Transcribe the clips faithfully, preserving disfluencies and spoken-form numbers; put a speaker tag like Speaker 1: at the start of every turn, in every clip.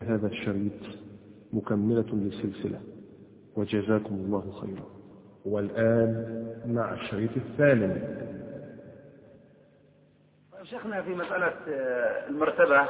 Speaker 1: هذا الشريط مكملة للسلسلة، وجزاكم الله خيرا. والآن مع الشريط الثامن.
Speaker 2: شيخنا في مسألة المرتبة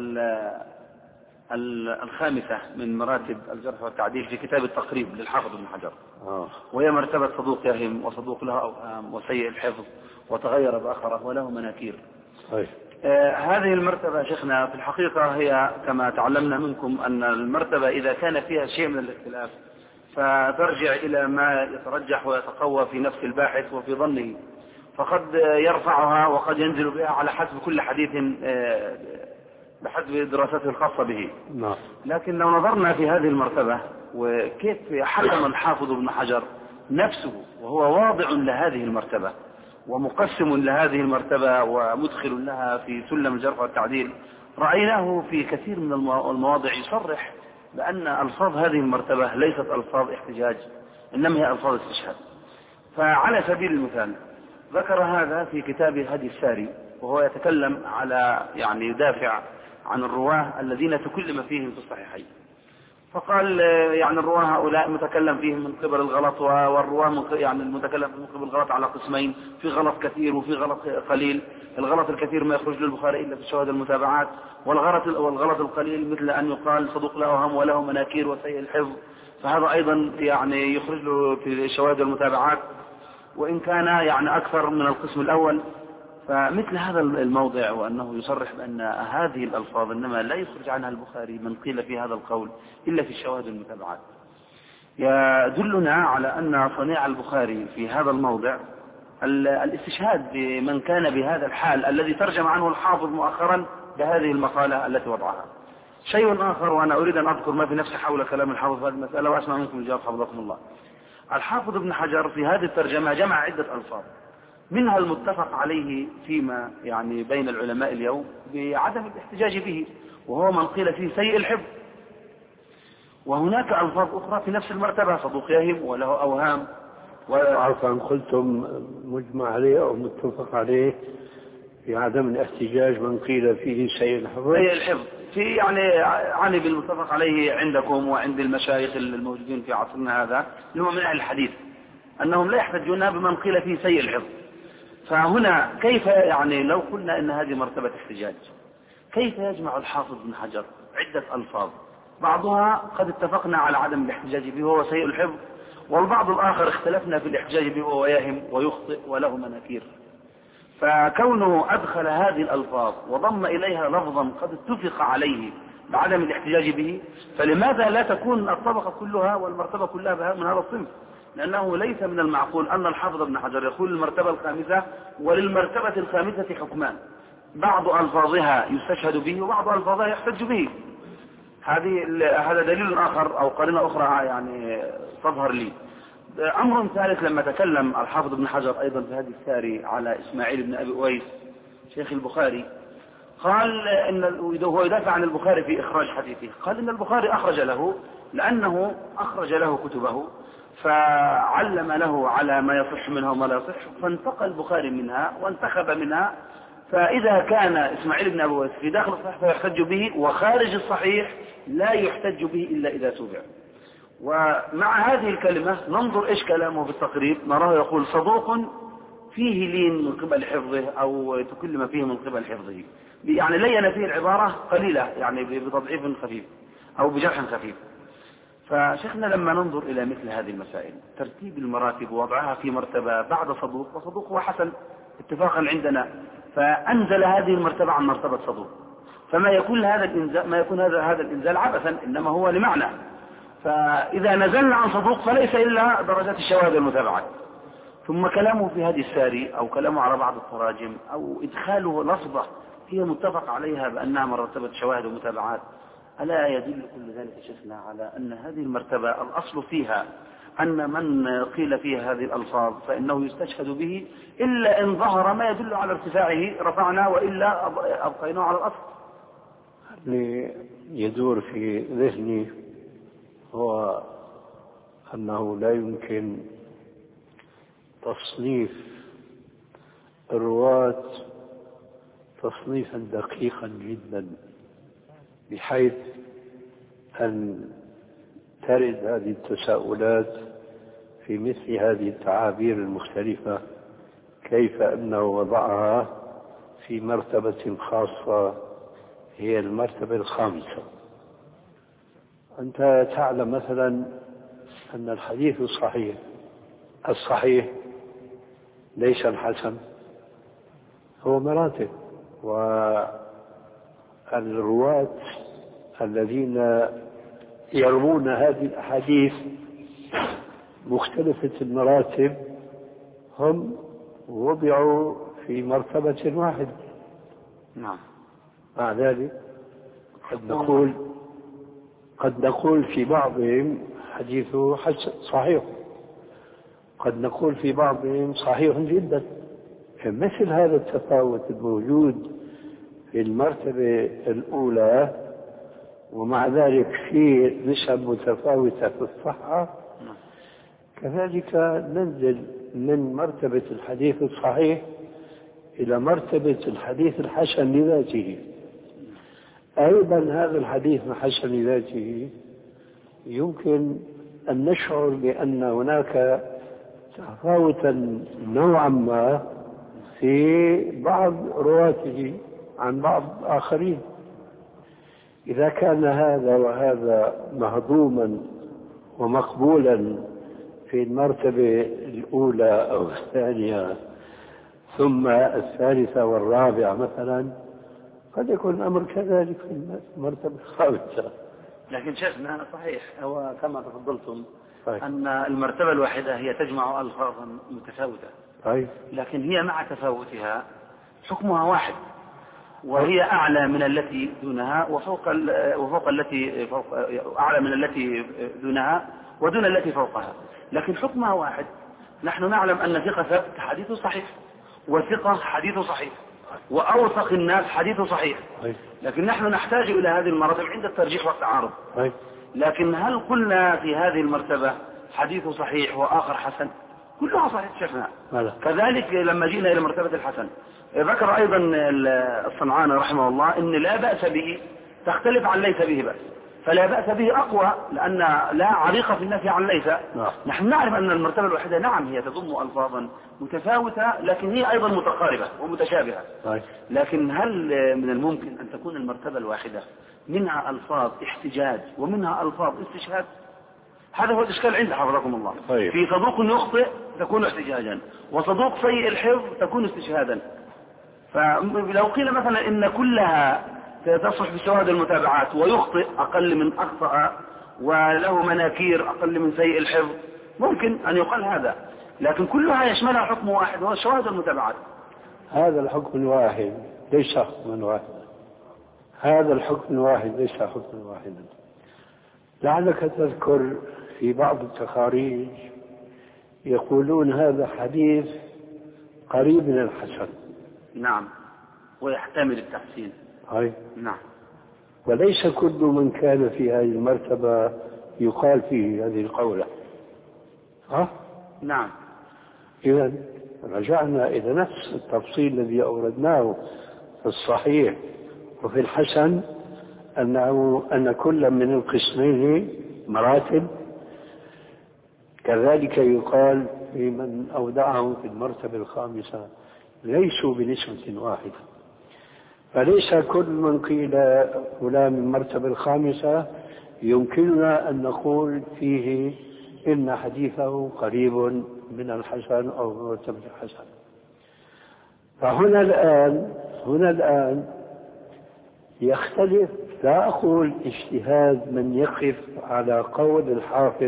Speaker 2: الخامسة من مراتب الجرح والتعديل في كتاب التقريب للحافظ ابن حجر، وهي مرتبة صدوق يهم وصدوق له أوهام وسيء الحفظ وتغير بآخره وله مناكير.
Speaker 3: طيب.
Speaker 2: آه هذه المرتبة شيخنا في الحقيقة هي كما تعلمنا منكم أن المرتبة إذا كان فيها شيء من الاختلاف فترجع إلى ما يترجح ويتقوى في نفس الباحث وفي ظنه، فقد يرفعها وقد ينزل بها على حسب كل حديث آه بحسب دراسته الخاصة به.
Speaker 3: نعم.
Speaker 2: لكن لو نظرنا في هذه المرتبة وكيف حكم الحافظ ابن حجر نفسه وهو واضع لهذه المرتبة ومقسم لهذه المرتبة ومدخل لها في سلم الجرح والتعديل، رأيناه في كثير من المواضع يصرح بأن ألفاظ هذه المرتبة ليست ألفاظ احتجاج، إنما هي ألفاظ استشهاد. فعلى سبيل المثال ذكر هذا في كتاب هدي الساري، وهو يتكلم على يعني يدافع عن الرواه الذين تكلم فيهم في الصحيحين، فقال يعني الرواه هؤلاء متكلم فيهم من قبل الغلط، والرواه يعني المتكلم من قبل الغلط على قسمين، في غلط كثير وفي غلط قليل. الغلط الكثير ما يخرج للبخاري إلا في الشواهد المتابعات، والغلط والغلط القليل مثل أن يقال صدوق له أوهام وله مناكير وسيء الحفظ، فهذا أيضا يعني يخرج له في الشواهد المتابعات وإن كان يعني أكثر من القسم الأول. فمثل هذا الموضع وأنه يصرح بأن هذه الألفاظ إنما لا يخرج عنها البخاري من قيل في هذا القول إلا في الشواهد المتابعات، يدلنا على أن صنيع البخاري في هذا الموضع الاستشهاد بمن كان بهذا الحال الذي ترجم عنه الحافظ مؤخرا بهذه المقالة التي وضعها. شيء آخر، وأنا أريد أن أذكر ما في نفسي حول كلام الحافظ في هذه المسألة وأسمع منكم الجواب حفظكم الله. الحافظ ابن حجر في هذه الترجمة جمع عدة ألفاظ، منها المتفق عليه فيما يعني بين العلماء اليوم بعدم الاحتجاج به، وهو من قيل فيه سيء الحفظ. وهناك ألفاظ أخرى في نفس المرتبة، صدوق يهم وله أوهام.
Speaker 3: وعرفا قلتم مجمع عليه أو متفق عليه في عدم الاحتجاج من قيل فيه سيء الحفظ.
Speaker 2: سيء الحفظ في يعني عني بالمتفق عليه عندكم وعند المشايخ الموجودين في عصرنا هذا اللي هو من أهل الحديث، أنهم لا يحتجون بمن قيل فيه سيء الحفظ. فهنا كيف يعني لو قلنا إن هذه مرتبة احتجاج، كيف يجمع الحافظ ابن حجر عدة ألفاظ بعضها قد اتفقنا على عدم الاحتجاج به وهو سيء الحفظ، والبعض الآخر اختلفنا في الاحتجاج به وهو يهم ويخطئ وله مناكير. فكونه أدخل هذه الألفاظ وضم إليها لفظا قد اتفق عليه بعدم الاحتجاج به، فلماذا لا تكون الطبقة كلها والمرتبة كلها من هذا الصنف؟ لأنه ليس من المعقول أن الحافظ ابن حجر يقول المرتبة الخامسة وللمرتبة الخامسة حكمان، بعض ألفاظها يستشهد به وبعض ألفاظها يحتج به. هذه هذا دليل آخر أو قرينة أخرى يعني تظهر لي. أمر ثالث، لما تكلم الحافظ ابن حجر أيضا في هذه الساري على إسماعيل بن أبي أويس شيخ البخاري، قال إن هو يدافع عن البخاري في إخراج حديثه، قال إن البخاري أخرج له لأنه أخرج له كتبه فعلم له على ما يصح منها وما لا يصح، فانتقى البخاري منها وانتخب منها. فإذا كان إسماعيل بن أبي أويس في داخل الصحيح فيحتج به، وخارج الصحيح لا يحتج به إلا إذا تبع. ومع هذه الكلمة ننظر إيش كلامه في التقريب، نراه يقول صدوق فيه لين من قبل حفظه أو تكلم فيه من قبل حفظه، يعني لين فيه العبارة قليلة يعني بتضعيف خفيف أو بجرح خفيف. فشيخنا لما ننظر إلى مثل هذه المسائل ترتيب المراتب ووضعها في مرتبة بعد صدوق، وصدوق هو حسن اتفاقا عندنا، فأنزل هذه المرتبة عن مرتبة صدوق، فما يكون هذا الإنزال ما يكون هذا هذا الإنزال عبثا، إنما هو لمعنى. فإذا نزلنا عن صدوق فليس إلا درجات الشواهد والمتابعات. ثم كلامه في هذه الساري أو كلامه على بعض التراجم أو إدخاله لفظة هي متفق عليها بأنها مرتبة شواهد ومتابعات، ألا يدل كل ذلك شيخنا على أن هذه المرتبة الأصل فيها أن من قيل فيها هذه الألفاظ فإنه يستشهد به، إلا إن ظهر ما يدل على ارتفاعه رفعنا، وإلا أبقيناه على الأصل.
Speaker 3: اللي يدور في ذهني هو أنه لا يمكن تصنيف الرواة تصنيفا دقيقا جدا، بحيث أن ترد هذه التساؤلات في مثل هذه التعابير المختلفة، كيف أنه وضعها في مرتبة خاصة هي المرتبة الخامسة. أنت تعلم مثلا أن الحديث الصحيح الصحيح ليس الحسن، هو مراتب، والرواة الذين يروون هذه الأحاديث مختلفة المراتب هم وضعوا في مرتبة واحدة.
Speaker 2: نعم.
Speaker 3: مع ذلك قد نقول قد نقول في بعضهم حديثه حسن صحيح، قد نقول في بعضهم صحيح جدا. مثل هذا التفاوت الموجود في المرتبة الأولى ومع ذلك في نسب متفاوتة في الصحة، كذلك ننزل من مرتبة الحديث الصحيح إلى مرتبة الحديث الحسن لذاته. أيضا هذا الحديث الحسن لذاته يمكن أن نشعر بأن هناك تفاوتا نوعا ما في بعض رواته عن بعض آخرين. إذا كان هذا وهذا مهضوما ومقبولا في المرتبة الأولى أو الثانية ثم الثالثة والرابعة مثلا، قد يكون الأمر كذلك في المرتبة الخامسة.
Speaker 2: لكن شيخنا صحيح هو كما تفضلتم
Speaker 3: طيب.
Speaker 2: أن المرتبة الواحدة هي تجمع ألفاظا متفاوتة،
Speaker 3: طيب.
Speaker 2: لكن هي مع تفاوتها حكمها واحد، وهي أعلى من التي دونها وفوق وفوق التي فوق أعلى من التي دونها ودون التي فوقها، لكن حكمها واحد. نحن نعلم أن ثقة ثبت حديثه صحيح، وثقة حديثه صحيح، وأوثق الناس حديثه صحيح. لكن نحن نحتاج إلى هذه المراتب عند الترجيح والتعارض. لكن هل قلنا في هذه المرتبة حديثه صحيح وآخر حسن؟ كلها صحيح شفنا. كذلك لما جئنا إلى مرتبة الحسن ذكر أيضا الصنعاني رحمه الله إن لا بأس به تختلف عن ليس به بأس، فلا بأس به أقوى لأن لا عريقة في النفي عن ليس. نعم. نحن نعرف أن المرتبة الواحدة نعم هي تضم ألفاظا متفاوتة لكن هي أيضا متقاربة ومتشابهة. طيب. لكن هل من الممكن أن تكون المرتبة الواحدة منها ألفاظ احتجاج ومنها ألفاظ استشهاد؟ هذا هو الإشكال عند حفظكم الله. طيب. في صدوق يخطئ تكون احتجاجا، وصدوق سيء الحفظ تكون استشهادا. فلو قيل مثلا إن كلها تصلح بشواهد المتابعات ويخطئ أقل من أخطأ وله مناكير أقل من سيء الحفظ، ممكن أن يقال هذا، لكن كلها يشملها حكم واحد وهو شواهد المتابعات.
Speaker 3: هذا الحكم الواحد ليس حكما واحدا، هذا الحكم الواحد ليس حكما واحدا. لعلك تذكر في بعض التخاريج يقولون هذا حديث قريب من الحسن.
Speaker 2: نعم، ويحتمل التحسين.
Speaker 3: هاي.
Speaker 2: نعم.
Speaker 3: وليس كل من كان في هذه المرتبة يقال فيه هذه القولة. ها؟
Speaker 2: نعم.
Speaker 3: إذا رجعنا إلى نفس التفصيل الذي أوردناه في الصحيح وفي الحسن، أنه أن كل من القسمين مراتب. كذلك يقال في من أودعه في المرتبة الخامسة ليسوا بنسبة واحدة. فليس كل من قيل فلان من المرتبة الخامسة يمكننا أن نقول فيه إن حديثه قريب من الحسن أو مرتبة الحسن. فهنا الآن هنا الآن يختلف، لا أقول اجتهاد من يقف على قول الحافظ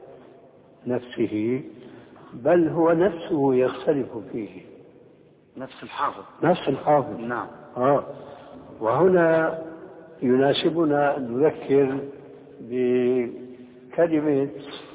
Speaker 3: نفسه، بل هو نفسه يختلف فيه.
Speaker 2: نفس الحافظ
Speaker 3: نفس الحافظ.
Speaker 2: نعم.
Speaker 3: آه. وهنا يناسبنا أن نذكر بكلمة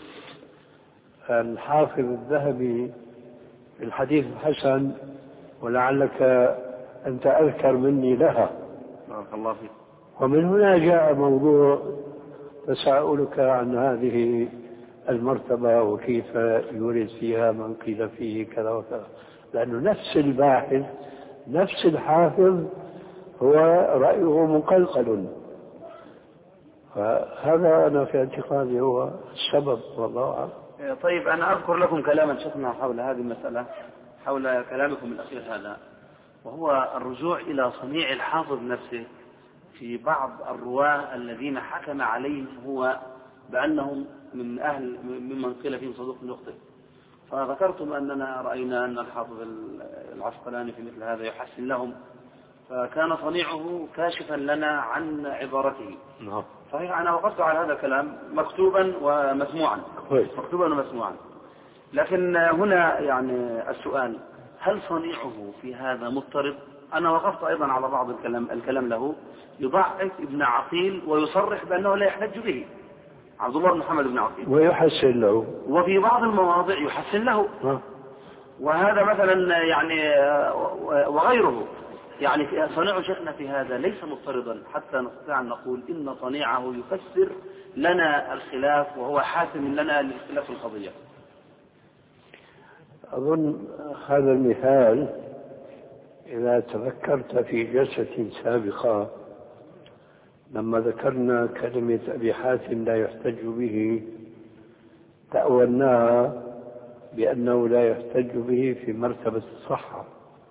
Speaker 3: الحافظ الذهبي في الحديث الحسن، ولعلك أنت أذكر مني لها.
Speaker 2: بارك الله فيك.
Speaker 3: ومن هنا جاء موضوع تساؤلك عن هذه المرتبة وكيف يورد فيها من قيل فيه كذا وكذا، لأنه نفس الباحث نفس الحافظ هو رأيه مقلقل. فهذا أنا في اعتقادي هو السبب والله أعلم.
Speaker 2: طيب أنا أذكر لكم كلاما شفنا حول هذه المسألة، حول كلامكم الأخير هذا، وهو الرجوع إلى صنيع الحافظ نفسه في بعض الرواة الذين حكم عليهم هو بأنهم من أهل ممن قيل فيهم صدوق يخطئ. فذكرتم أننا رأينا أن الحافظ العسقلاني في مثل هذا يحسن لهم، فكان صنيعه كاشفا لنا عن عبارته.
Speaker 3: نعم.
Speaker 2: صحيح أنا وقفت على هذا الكلام مكتوبا ومسموعا. مكتوبا ومسموعا. لكن هنا يعني السؤال، هل صنيعه في هذا مضطرب؟ أنا وقفت أيضا على بعض الكلام, الكلام له يضعف ابن عقيل ويصرح بأنه لا يحتج به، عبد الله بن محمد بن عقيل،
Speaker 3: ويحسن له،
Speaker 2: وفي بعض المواضع يحسن له. ها. وهذا مثلا يعني وغيره، يعني صنيع شيخنا في هذا ليس مضطردا حتى نستطيع أن نقول إن صنيعه يفسر لنا الخلاف وهو حاسم لنا لاختلاف القضية.
Speaker 3: أظن هذا المثال إذا تذكرت في جلسة سابقة لما ذكرنا كلمة أبي حاتم لا يحتج به، تأولناها بأنه لا يحتج به في مرتبة الصحة،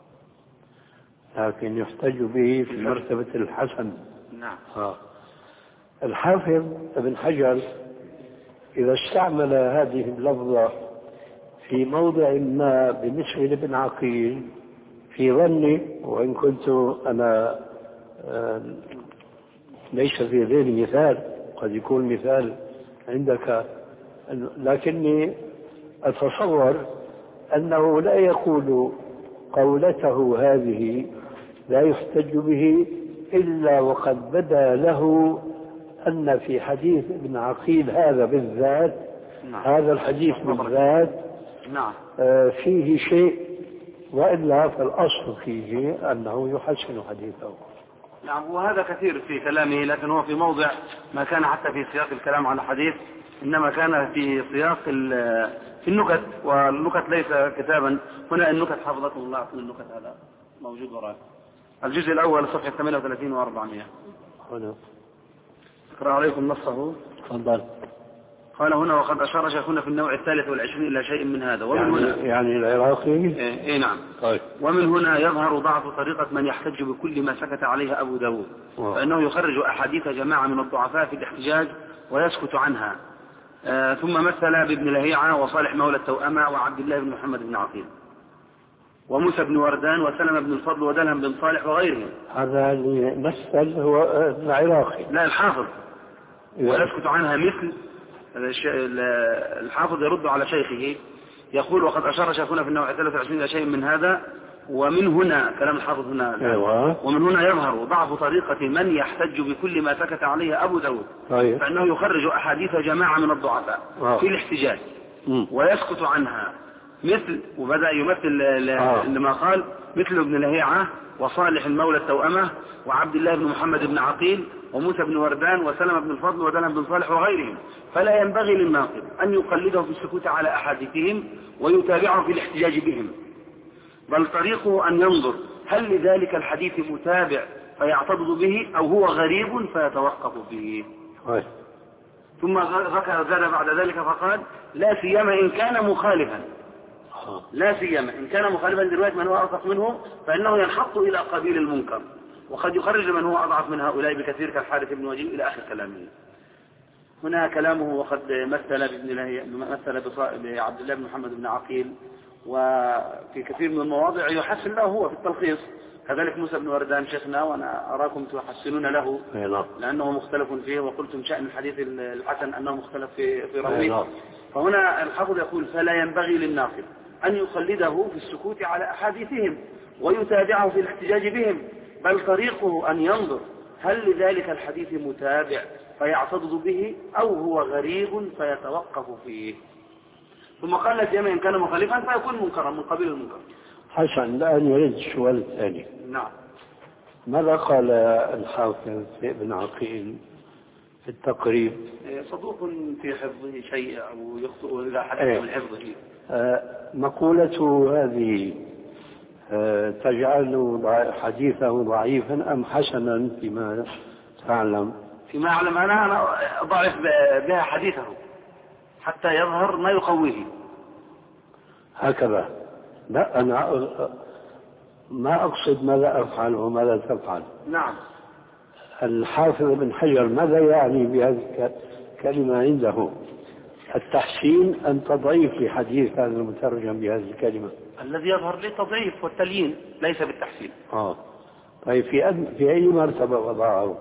Speaker 3: لكن يحتج به في مرتبة الحسن.
Speaker 2: نعم.
Speaker 3: آه. الحافظ ابن حجر إذا استعمل هذه اللفظة في موضع ما بالنسبة لابن عقيل في ظني، وإن كنت أنا آه ليس في ذهني مثال، قد يكون مثال عندك، لكني أتصور أنه لا يقول قولته هذه لا يحتج به إلا وقد بدا له أن في حديث ابن عقيل هذا بالذات، نعم. هذا الحديث بالذات
Speaker 2: نعم.
Speaker 3: آه فيه شيء، وإلا فالأصل فيه أنه يحسن حديثه.
Speaker 2: نعم. وهذا كثير في كلامه، لكن هو في موضع ما كان حتى في سياق الكلام على حديث، إنما كان في سياق في النكت، والنكت ليس كتابا. هنا النكت حفظكم الله، أعطنا النكت هذا موجود وراء الجزء الأول صفحة ثمانية وثلاثين وأربعمائة.
Speaker 3: هنا
Speaker 2: أقرأ عليكم نصه.
Speaker 3: تفضل.
Speaker 2: قال هنا وقد أشار شيخنا في النوع الثالث والعشرين إلى شيء من هذا. ومن
Speaker 3: يعني,
Speaker 2: هنا
Speaker 3: يعني العراقي.
Speaker 2: إيه, إيه نعم.
Speaker 3: طيب.
Speaker 2: ومن هنا يظهر ضعف طريقة من يحتج بكل ما سكت عليه أبو داود، فإنه يخرج أحاديث جماعة من الضعفاء في الاحتجاج ويسكت عنها. آه ثم مثل بابن لهيعة وصالح مولى التوأمة وعبد الله بن محمد بن عقيل وموسى بن وردان وسلم بن الفضل ودلهم بن صالح وغيرهم.
Speaker 3: هذا اللي مثل هو العراقي.
Speaker 2: لا الحافظ. ويسكت عنها مثل الحافظ يرد على شيخه يقول وقد أشار شيخنا في النوع الثالث والعشرين إلى شيء من هذا. ومن هنا كلام الحافظ هنا.
Speaker 3: أيوة.
Speaker 2: ومن هنا يظهر ضعف طريقة من يحتج بكل ما سكت عليه أبو داود.
Speaker 3: أيوة.
Speaker 2: فإنه يخرج أحاديث جماعة من الضعفاء أوه. في الاحتجاج م. ويسكت عنها مثل، وبدأ يمثل لما قال مثل ابن لهيعة وصالح المولى التوأمة وعبد الله بن محمد بن عقيل وموسى بن وردان وسلم بن الفضل ودلهم بن صالح وغيرهم. فلا ينبغي للناقد أن يقلده في السكوت على أحاديثهم ويتابعه في الاحتجاج بهم، بل طريقه أن ينظر هل لذلك الحديث متابع فيعتضد به أو هو غريب فيتوقف به.
Speaker 3: أي.
Speaker 2: ثم ذكر زاد بعد ذلك فقال لا سيما إن كان مخالفا، لا سيما إن كان مخالفا لرواية من هو أوثق منه فإنه ينحط إلى قبيل المنكر، وقد يخرج من هو أضعف من هؤلاء بكثير كالحارث بن وجيه إلى آخر كلامه. هنا كلامه وقد مثل بابن لهيعة مثل بعبد الله بن محمد بن عقيل، وفي كثير من المواضع يحسن له هو في التلخيص. كذلك موسى بن وردان شيخنا، وأنا أراكم تحسنون له لأنه مختلف فيه، وقلتم شأن الحديث الحسن أنه مختلف في في رويه. فهنا الحافظ يقول فلا ينبغي للناقد أن يقلده في السكوت على أحاديثهم ويتابعه في الاحتجاج بهم، بل طريقه أن ينظر هل لذلك الحديث متابع فيعتضد به أو هو غريب فيتوقف فيه. ثم قال لك إن كان مخالفا فيكون منكرا من قبيل المنكر.
Speaker 3: حسن. الآن يريد السؤال الثاني.
Speaker 2: نعم.
Speaker 3: ماذا قال الحافظ ابن عقيل في التقريب؟
Speaker 2: صدوق في حفظه شيء أو يخطئ إذا حدث من حفظه.
Speaker 3: آه مقولته هذه آه تجعل حديثه ضعيفا أم حسنا فيما تعلم
Speaker 2: فيما أعلم أنا أنا أضعف بها حديثه حتى يظهر ما يقويه.
Speaker 3: هكذا. لا أنا ما أقصد ماذا أفعل وماذا تفعل.
Speaker 2: نعم.
Speaker 3: الحافظ بن حجر ماذا يعني بهذه الكلمة عنده؟ التحسين أم تضعيف لحديث هذا المترجم بهذه الكلمة؟
Speaker 2: الذي يظهر لي تضعيف والتليين ليس بالتحسين.
Speaker 3: آه. طيب في أد... في أي مرتبة وضعه؟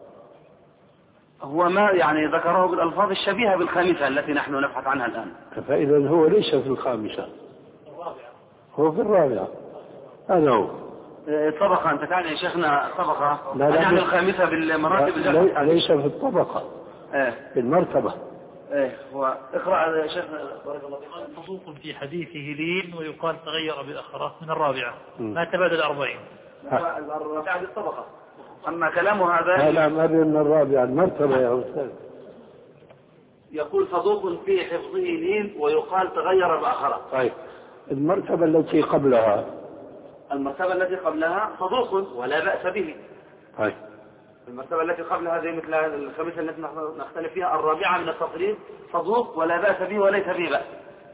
Speaker 2: هو ما يعني ذكره بالألفاظ الشبيهة بالخامسة التي نحن نبحث عنها الآن.
Speaker 3: فإذا هو ليس في الخامسة،
Speaker 2: الرابعة.
Speaker 3: هو في الرابعة. هذا هو.
Speaker 2: طبقة أنت كان يا شيخنا طبقة
Speaker 3: لا لا
Speaker 2: يعني الخامسة بالمراتب.
Speaker 3: لا ليس في الطبقة.
Speaker 2: إيه.
Speaker 3: في المرتبة.
Speaker 2: إيه هو اقرأ يا شيخنا بارك الله فيك.
Speaker 4: صدوق في حديثه لين ويقال تغير بأخره من الرابعة ما تبادل أربعين.
Speaker 2: الرابعة بالطبقة. أما كلامه هذا
Speaker 3: لا لا ما بين الرابعة المرتبة يا أستاذ.
Speaker 2: يقول صدوق في حفظه لين ويقال تغير بأخره.
Speaker 3: طيب المرتبة التي قبلها.
Speaker 2: المرتبة التي قبلها صدوق ولا بأس به.
Speaker 3: طيب.
Speaker 2: المرتبة التي قبلها زي مثل الخمسة التي نختلف فيها. الرابعة من التقريب صدوق ولا بأس به وليس به بأس.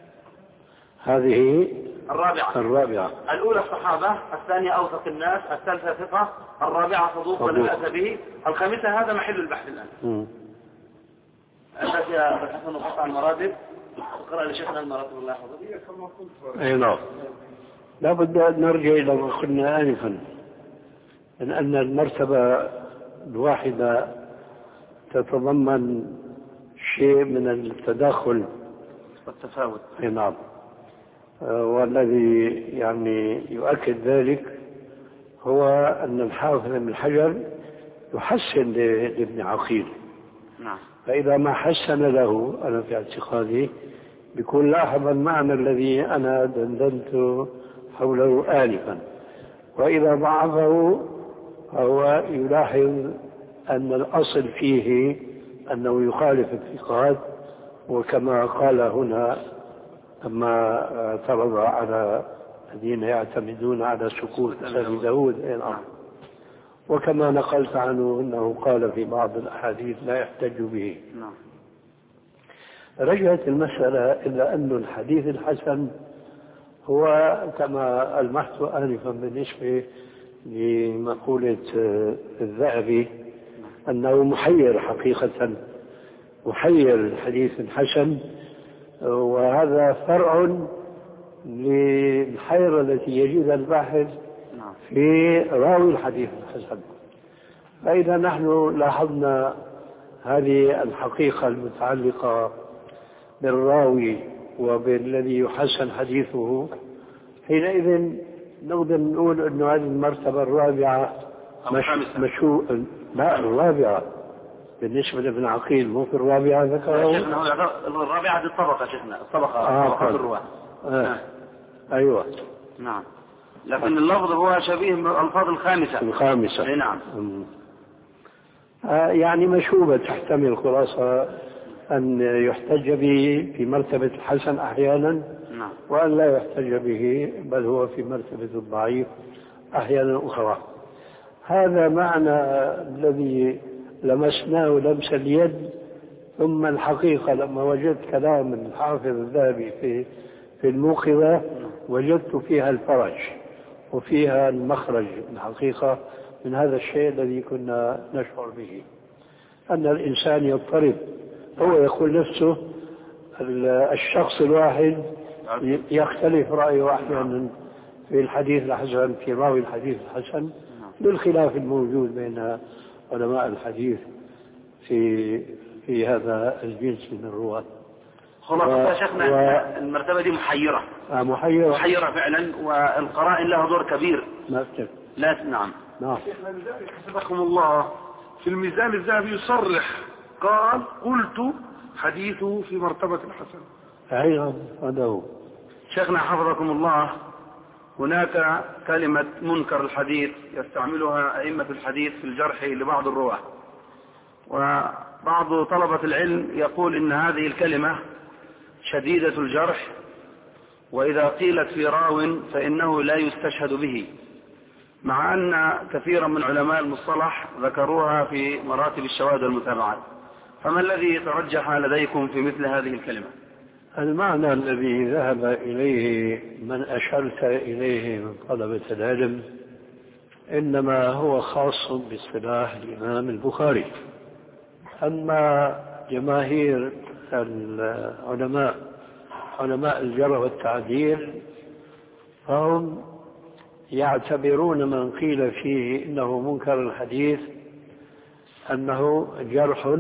Speaker 3: هذه
Speaker 2: الرابعة.
Speaker 3: الرابعة.
Speaker 2: الأولى الصحابة، الثانية أوثق الناس، الثالثة ثقة، الرابعة صدوق ولا بأس به، الخامسة هذا محل البحث الآن. أنت يا بحث نقطع المراتب اقرأ لشيخنا المراتب الله يحفظه.
Speaker 3: أي نعم. لابد أن نرجع إلى ما قلنا آنفا من أن المرتبة الواحدة تتضمن شيء من التداخل
Speaker 2: والتفاوت.
Speaker 3: أي نعم. والذي يعني يؤكد ذلك هو أن الحافظ بن حجر يحسن لابن عقيل.
Speaker 2: نعم.
Speaker 3: فإذا ما حسن له أنا في اعتقادي بيكون لاحظ المعنى الذي أنا دندنت حوله آنفا، وإذا ضعفه فهو يلاحظ أن الأصل فيه أنه يخالف الثقات، وكما قال هنا لما اعترض على الذين يعتمدون على سكوت أبي داود، وكما نقلت عنه أنه قال في بعض الأحاديث لا يحتج به. رجعت المسألة إلى أن الحديث الحسن هو كما ألمحت آنفا بالنسبة لمقولة الذهبي أنه محير حقيقة، محير الحديث الحسن، وهذا فرع للحيرة التي يجدها الباحث في راوي الحديث الحسن. فإذا نحن لاحظنا هذه الحقيقة المتعلقة بالراوي وبالذي يحسن حديثه، حينئذ نقدر نقول أن هذه المرتبة الرابعة مش مشو لا الرابعة بالنسبة لابن عقيل، مو في الرابعة ذكره.
Speaker 2: الرابعة دي الطبقة شيخنا، الطبقة
Speaker 3: آه
Speaker 2: طبقة الرواة.
Speaker 3: آه. أيوة.
Speaker 2: نعم. لكن اللفظ هو شبيه بالألفاظ الخامسة.
Speaker 3: الخامسة.
Speaker 2: اي نعم.
Speaker 3: آه يعني مشوبة تحتمل خلاصة أن يحتج به في مرتبة الحسن أحيانا،
Speaker 2: نعم.
Speaker 3: وأن لا يحتج به بل هو في مرتبة الضعيف أحيانا أخرى. هذا معنى الذي لمسناه لمس اليد. ثم الحقيقة لما وجدت كلام الحافظ الذهبي في في الموقظة وجدت فيها الفرج وفيها المخرج الحقيقة من هذا الشيء الذي كنا نشعر به، أن الإنسان يضطرب. هو يقول نفسه الشخص الواحد يختلف رأيه أحيانا في الحديث الحسن، في راوي الحديث الحسن، للخلاف الموجود بين علماء الحديث في في هذا الجنس من الرواة.
Speaker 2: خلاص يا شيخنا و... المرتبة دي محيرة.
Speaker 3: آه محيرة.
Speaker 2: محيرة فعلا، والقرائن لها دور كبير.
Speaker 3: ما أفتك.
Speaker 2: لا نعم.
Speaker 3: نعم.
Speaker 1: شيخنا لذلك حفظكم الله في الميزان الذهبي يصرح قال قلت حديثه في مرتبة الحسن.
Speaker 3: أيضا هذا هو.
Speaker 2: شيخنا حفظكم الله، هناك كلمة منكر الحديث يستعملها أئمة الحديث في الجرح لبعض الرواة، وبعض طلبة العلم يقول إن هذه الكلمة شديدة الجرح، وإذا قيلت في راو فإنه لا يستشهد به، مع أن كثيرا من علماء المصطلح ذكروها في مراتب الشواذ والمتابعات، فما الذي ترجح لديكم في مثل هذه الكلمة؟
Speaker 3: المعنى الذي ذهب إليه من أشرت إليه من طلبة العلم إنما هو خاص باصطلاح الإمام البخاري. أما جماهير العلماء علماء الجرح والتعديل فهم يعتبرون من قيل فيه إنه منكر الحديث أنه جرح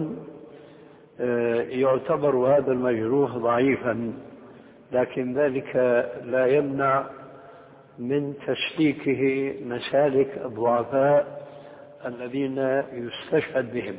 Speaker 3: يعتبر هذا المجروح ضعيفا، لكن ذلك لا يمنع من تسليكه مسالك الضعفاء الذين يستشهد بهم.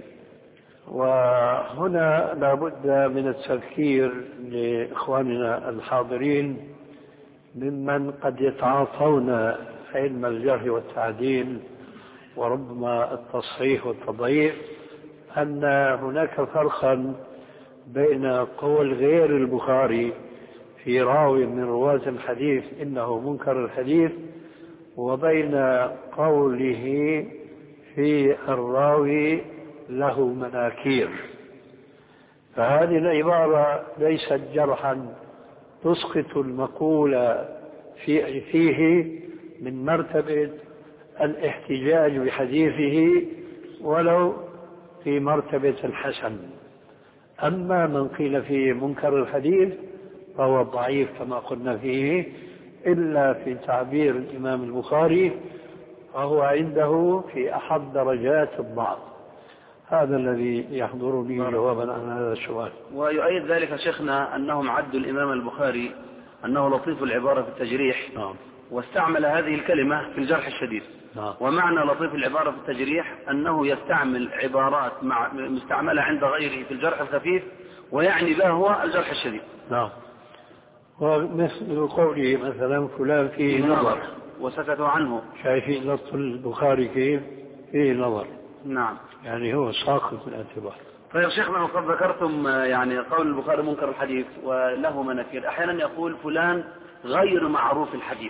Speaker 3: وهنا لا بد من التذكير لإخواننا الحاضرين ممن قد يتعاطون علم الجرح والتعديل وربما التصحيح والتضعيف أن هناك فرقا بين قول غير البخاري في راوي من رواة الحديث إنه منكر الحديث وبين قوله في الراوي له مناكير. فهذه العبارة ليست جرحا تسقط المقول في فيه من مرتبة الاحتجاج بحديثه ولو في مرتبة الحسن. أما من قيل فيه منكر الحديث فهو ضعيف كما قلنا فيه، إلا في تعبير الإمام البخاري فهو عنده في أحد درجات الضعف. هذا الذي يحضرني جوابا عن هذا السؤال.
Speaker 2: ويؤيد ذلك شيخنا أنهم عدوا الإمام البخاري أنه لطيف العبارة في التجريح.
Speaker 3: نعم.
Speaker 2: واستعمل هذه الكلمة في الجرح الشديد.
Speaker 3: نعم.
Speaker 2: ومعنى لطيف العبارة في التجريح أنه يستعمل عبارات مع مستعملة عند غيره في الجرح الخفيف ويعني به هو الجرح الشديد.
Speaker 3: نعم. ومثل قوله مثلا فلان فيه نظر
Speaker 2: وسكتوا عنه.
Speaker 3: شايفين لطف البخاري كيف فيه نظر.
Speaker 2: نعم.
Speaker 3: يعني هو ساقط الاعتبار.
Speaker 2: طيب شيخنا وقد ذكرتم يعني قول البخاري منكر الحديث وله مناكير، أحيانا يقول فلان غير معروف الحديث،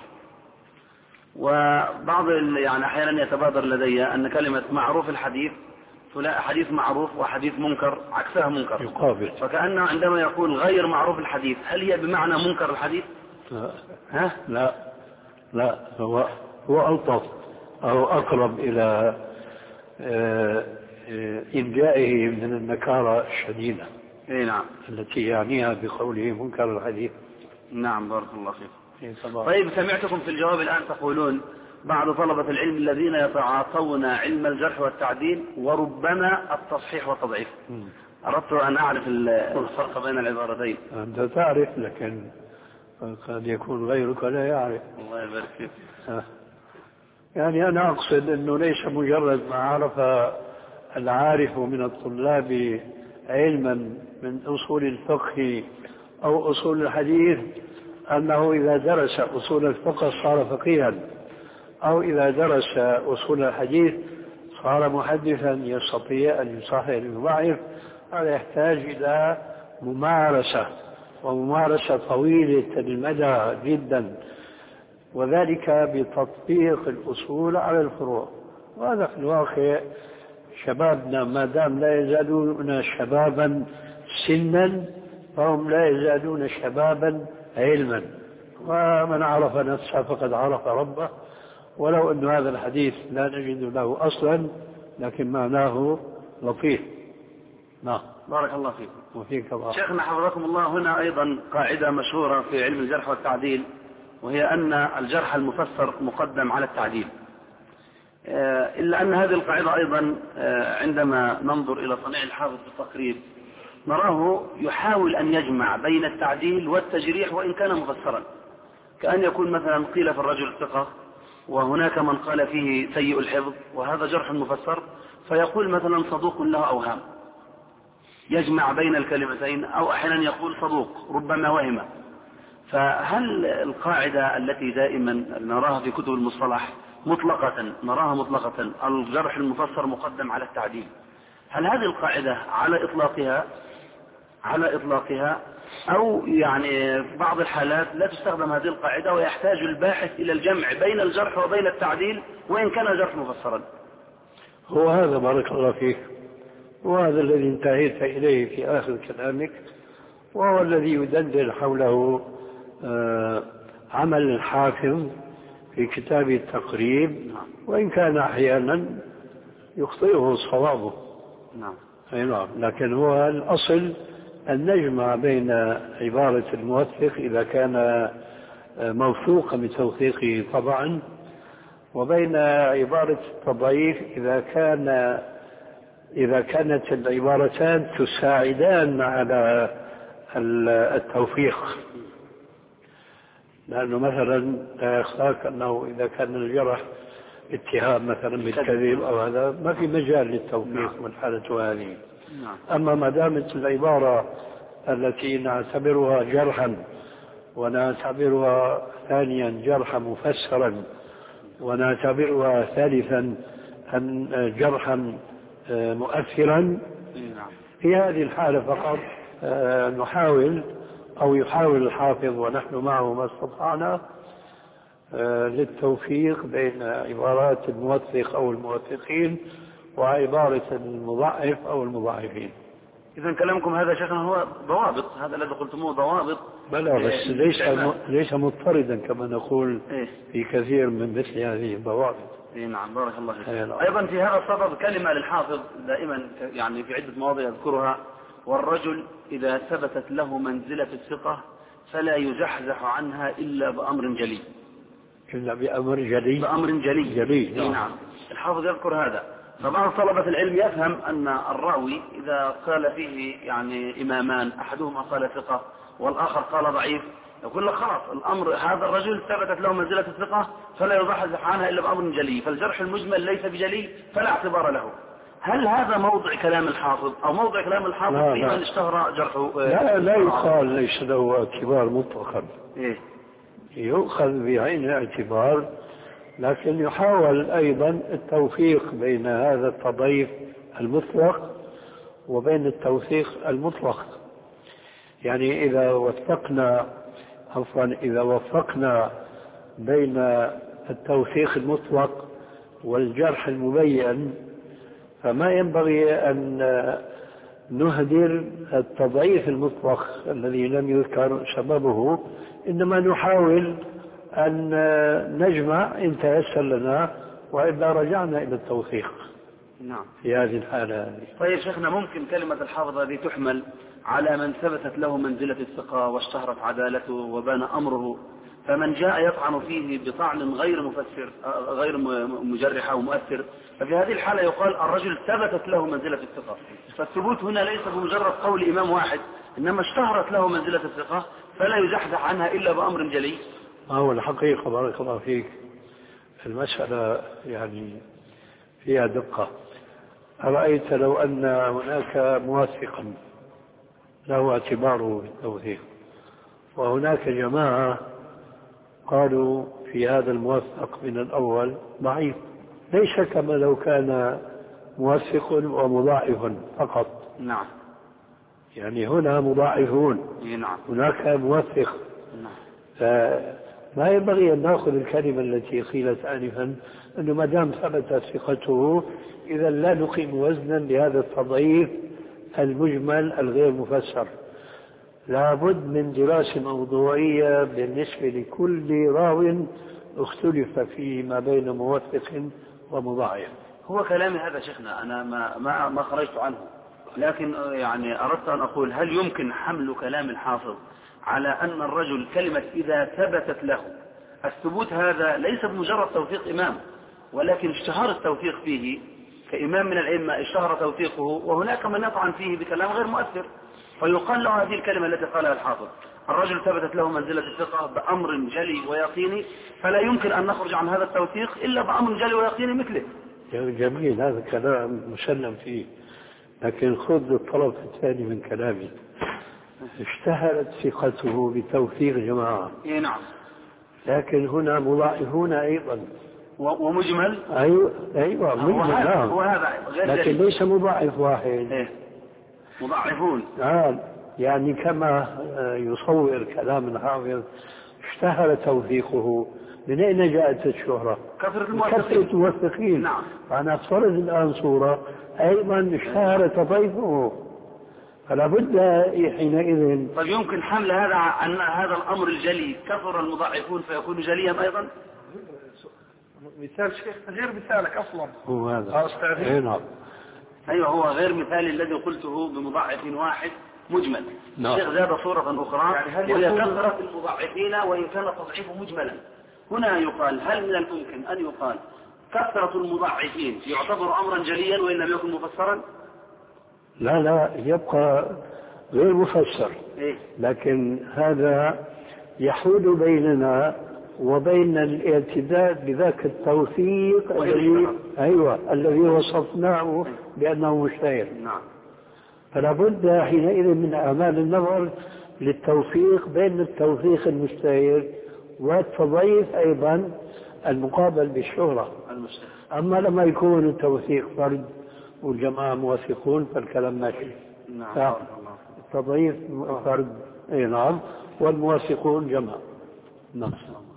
Speaker 2: وبعض يعني أحيانا يتبادر لدي أن كلمة معروف الحديث حديث معروف وحديث منكر عكسها منكر
Speaker 3: يقابل.
Speaker 2: فكأنه عندما يقول غير معروف الحديث هل هي بمعنى منكر الحديث؟
Speaker 3: لا.
Speaker 2: ها؟
Speaker 3: لا لا هو هو ألطف أو أقرب إلى إنجائه من النكارة الشديدة.
Speaker 2: إيه نعم.
Speaker 3: التي يعنيها بقوله منكر الحديث.
Speaker 2: نعم بارك الله فيك.
Speaker 3: إيه
Speaker 2: طيب سمعتكم في الجواب الآن تقولون بعض طلبة العلم الذين يتعاطون علم الجرح والتعديل وربما التصحيح والتضعيف. أردت أن أعرف الفرق بين العبارتين.
Speaker 3: أنت تعرف لكن قد يكون غيرك لا يعرف.
Speaker 2: الله يبارك فيك.
Speaker 3: يعني أنا أقصد أنه ليس مجرد ما عرف العارف من الطلاب علما من أصول الفقه أو أصول الحديث أنه إذا درس أصول الفقه صار فقيها، أو إذا درس أصول الحديث صار محدثا يستطيع أن يصحح ويضعف. هذا يحتاج إلى ممارسة وممارسة طويلة المدى جدا، وذلك بتطبيق الأصول على الفروع. وهذا في الواقع شبابنا ما دام لا يزالون شبابا سنا فهم لا يزالون شبابا علما، ومن عرف نفسه فقد عرف ربه، ولو أن هذا الحديث لا نجد له أصلا لكن معناه لطيف. نعم
Speaker 2: بارك الله فيكم.
Speaker 3: وفيك الله.
Speaker 2: شيخنا حفظكم الله، هنا أيضا قاعدة مشهورة في علم الجرح والتعديل، وهي أن الجرح المفسر مقدم على التعديل، إلا أن هذه القاعدة أيضا عندما ننظر إلى صنيع الحافظ في التقريب نراه يحاول أن يجمع بين التعديل والتجريح وإن كان مفسرا، كأن يكون مثلا قيل في الرجل ثقة وهناك من قال فيه سيء الحفظ وهذا جرح مفسر، فيقول مثلا صدوق له أوهام، يجمع بين الكلمتين، أو أحيانا يقول صدوق ربما وهم. فهل القاعدة التي دائما نراها في كتب المصطلح مطلقة نراها مطلقة الجرح المفسر مقدم على التعديل، هل هذه القاعدة على إطلاقها على إطلاقها أو يعني في بعض الحالات لا تستخدم هذه القاعدة ويحتاج الباحث إلى الجمع بين الجرح وبين التعديل وإن كان الجرح مفسرا.
Speaker 3: هو هذا بارك الله فيك، وهذا الذي انتهيت إليه في آخر كلامك، وهو الذي يدندن حوله آه عمل الحافظ في كتاب التقريب، وإن كان أحيانا يخطئه صوابه.
Speaker 2: نعم.
Speaker 3: أي نعم، لكن هو الأصل أن نجمع بين عبارة الموثق إذا كان موثوقا بتوثيقه طبعا، وبين عبارة التضعيف إذا كان إذا كانت العبارتان تساعدان على التوفيق. لأنه مثلا لا يخفاك أنه إذا كان الجرح اتهام مثلا بالكذب أو هذا ما في مجال للتوفيق من حالته هذه. أما ما دامت العبارة التي نعتبرها جرحا ونعتبرها ثانيا جرحا مفسرا ونعتبرها ثالثا أن جرحا مؤثرا، في هذه الحالة فقط نحاول أو يحاول الحافظ ونحن معه ما استطعنا للتوفيق بين عبارات الموثق أو الموثقين وعبارة المضعف أو المضاعفين.
Speaker 2: إذا كلامكم هذا شيخنا هو ضوابط، هذا الذي قلتموه ضوابط.
Speaker 3: بلى بس ليس ليس مضطردا كما نقول في كثير من مثل هذه الضوابط.
Speaker 2: نعم بارك الله فيك. أيضا في هذا الصدد كلمة للحافظ دائما يعني في عدة مواضع يذكرها: والرجل إذا ثبتت له منزلة الثقة فلا يزحزح عنها إلا بأمر جلي.
Speaker 3: إلا بأمر جلي.
Speaker 2: بأمر جلي.
Speaker 3: جلي.
Speaker 2: نعم. الحافظ يذكر هذا. فبعض طلبة العلم يفهم أن الراوي إذا قال فيه يعني إمامان أحدهما قال ثقة والآخر قال ضعيف، يقول لك خلاص الأمر هذا الرجل ثبتت له منزلة الثقة فلا يزحزح عنها إلا بأمر جلي، فالجرح المجمل ليس بجلي فلا اعتبار له. هل هذا موضع كلام الحافظ أو موضع كلام الحافظ في من اشتهر جرحه؟
Speaker 3: لا لا يقال ليس له اعتبار مطلقا.
Speaker 2: إيه؟
Speaker 3: يؤخذ بعين الاعتبار، لكن يحاول أيضا التوفيق بين هذا التضعيف المطلق وبين التوثيق المطلق. يعني إذا وفقنا عفوا إذا وفقنا بين التوثيق المطلق والجرح المبين فما ينبغي أن نهدر التضعيف المطلق الذي لم يذكر سببه، إنما نحاول أن نجمع إن تيسر لنا، وإلا رجعنا إلى التوثيق.
Speaker 2: نعم.
Speaker 3: في هذه الحالة.
Speaker 2: طيب شيخنا، ممكن كلمة الحافظ هذه تحمل على من ثبتت له منزلة الثقة واشتهرت عدالته وبان أمره، فمن جاء يطعن فيه بطعن غير مفسر غير مجرح أو مؤثر، ففي هذه الحالة يقال الرجل ثبتت له منزلة الثقة. فالثبوت هنا ليس بمجرد قول إمام واحد، إنما اشتهرت له منزلة الثقة فلا يزحزح عنها إلا بأمر جلي.
Speaker 3: هو الحقيقة بارك الله فيك المسألة يعني فيها دقة. أرأيت لو أن هناك موثقا له اعتباره بالتوثيق وهناك جماعة قالوا في هذا الموثق من الأول ضعيف، ليس كما لو كان موثق ومضاعف فقط.
Speaker 2: نعم.
Speaker 3: يعني هنا مضاعفون.
Speaker 2: نعم.
Speaker 3: هناك موثق.
Speaker 2: نعم.
Speaker 3: فما ينبغي أن نأخذ الكلمة التي قيلت آنفا أنه ما دام ثبتت ثقته إذا لا نقيم وزنا لهذا التضعيف المجمل الغير مفسر. لابد من دراسة موضوعية بالنسبة لكل راو اختلف فيه ما بين موثق ومضاعف.
Speaker 2: هو كلامي هذا شيخنا أنا ما ما ما خرجت عنه، لكن يعني أردت أن أقول هل يمكن حمل كلام الحافظ على أن الرجل كلمة إذا ثبتت له الثبوت هذا ليس بمجرد توثيق إمام، ولكن اشتهر التوثيق فيه كإمام من الأئمة اشتهر توثيقه، وهناك من يطعن فيه بكلام غير مؤثر، فيقال له هذه الكلمة التي قالها الحافظ الرجل ثبتت له منزلة الثقة بأمر جلي ويقيني، فلا يمكن أن نخرج عن هذا التوثيق إلا بأمر جلي ويقيني مثله.
Speaker 3: جميل، هذا كلام مسلم فيه، لكن خذ الطرف الثاني من كلامي. اشتهرت ثقته بتوثيق جماعة.
Speaker 2: إيه نعم.
Speaker 3: لكن هنا مضاعفون أيضا.
Speaker 2: ومجمل.
Speaker 3: أيوة أيوة مجمل.
Speaker 2: هو هذا غير
Speaker 3: لكن
Speaker 2: جلي.
Speaker 3: ليس مضاعف واحد.
Speaker 2: إيه. مضاعفون.
Speaker 3: آه. يعني كما يصور كلام الحافظ اشتهر توثيقه، من أين جاءت الشهرة؟
Speaker 2: كثرة الموثقين.
Speaker 3: كثرة الموثقين.
Speaker 2: نعم.
Speaker 3: فأنا أفترض الآن صورة أيضا اشتهر تضيفه، فلا بد حينئذ.
Speaker 2: طيب يمكن حمل هذا عن هذا الأمر الجلي، كثر المضاعفون فيكون جليا أيضا؟
Speaker 1: مثال شيخ غير مثالك أصلا.
Speaker 3: هو هذا. أي نعم.
Speaker 2: أيوة هو غير مثالي الذي قلته بمضاعف واحد مجمل.
Speaker 3: نعم.
Speaker 2: الشيخ زاد صورة أخرى
Speaker 1: يعني
Speaker 2: وهي كثرة المضاعفين وإن كان التضعيف مجملا. هنا يقال هل من الممكن أن يقال كثرة المضاعفين يعتبر أمرا جليا وإن لم يكن مفسرا؟
Speaker 3: لا لا يبقى غير مفسر.
Speaker 2: إيه؟
Speaker 3: لكن هذا يحول بيننا وبين الاعتداء بذاك التوثيق الذي أيوة الذي وصفناه بأنه مشتهر.
Speaker 2: نعم.
Speaker 3: فلا بد حينئذ من أعمال النظر للتوثيق بين التوثيق المشتهر والتضعيف أيضا المقابل بالشهرة.
Speaker 2: المشتهر.
Speaker 3: أما لما يكون التوثيق فرد والجماعة موثقون فالكلام ماشي.
Speaker 2: نعم.
Speaker 3: التضعيف فرد أي نعم والموثقون جماعة. نعم.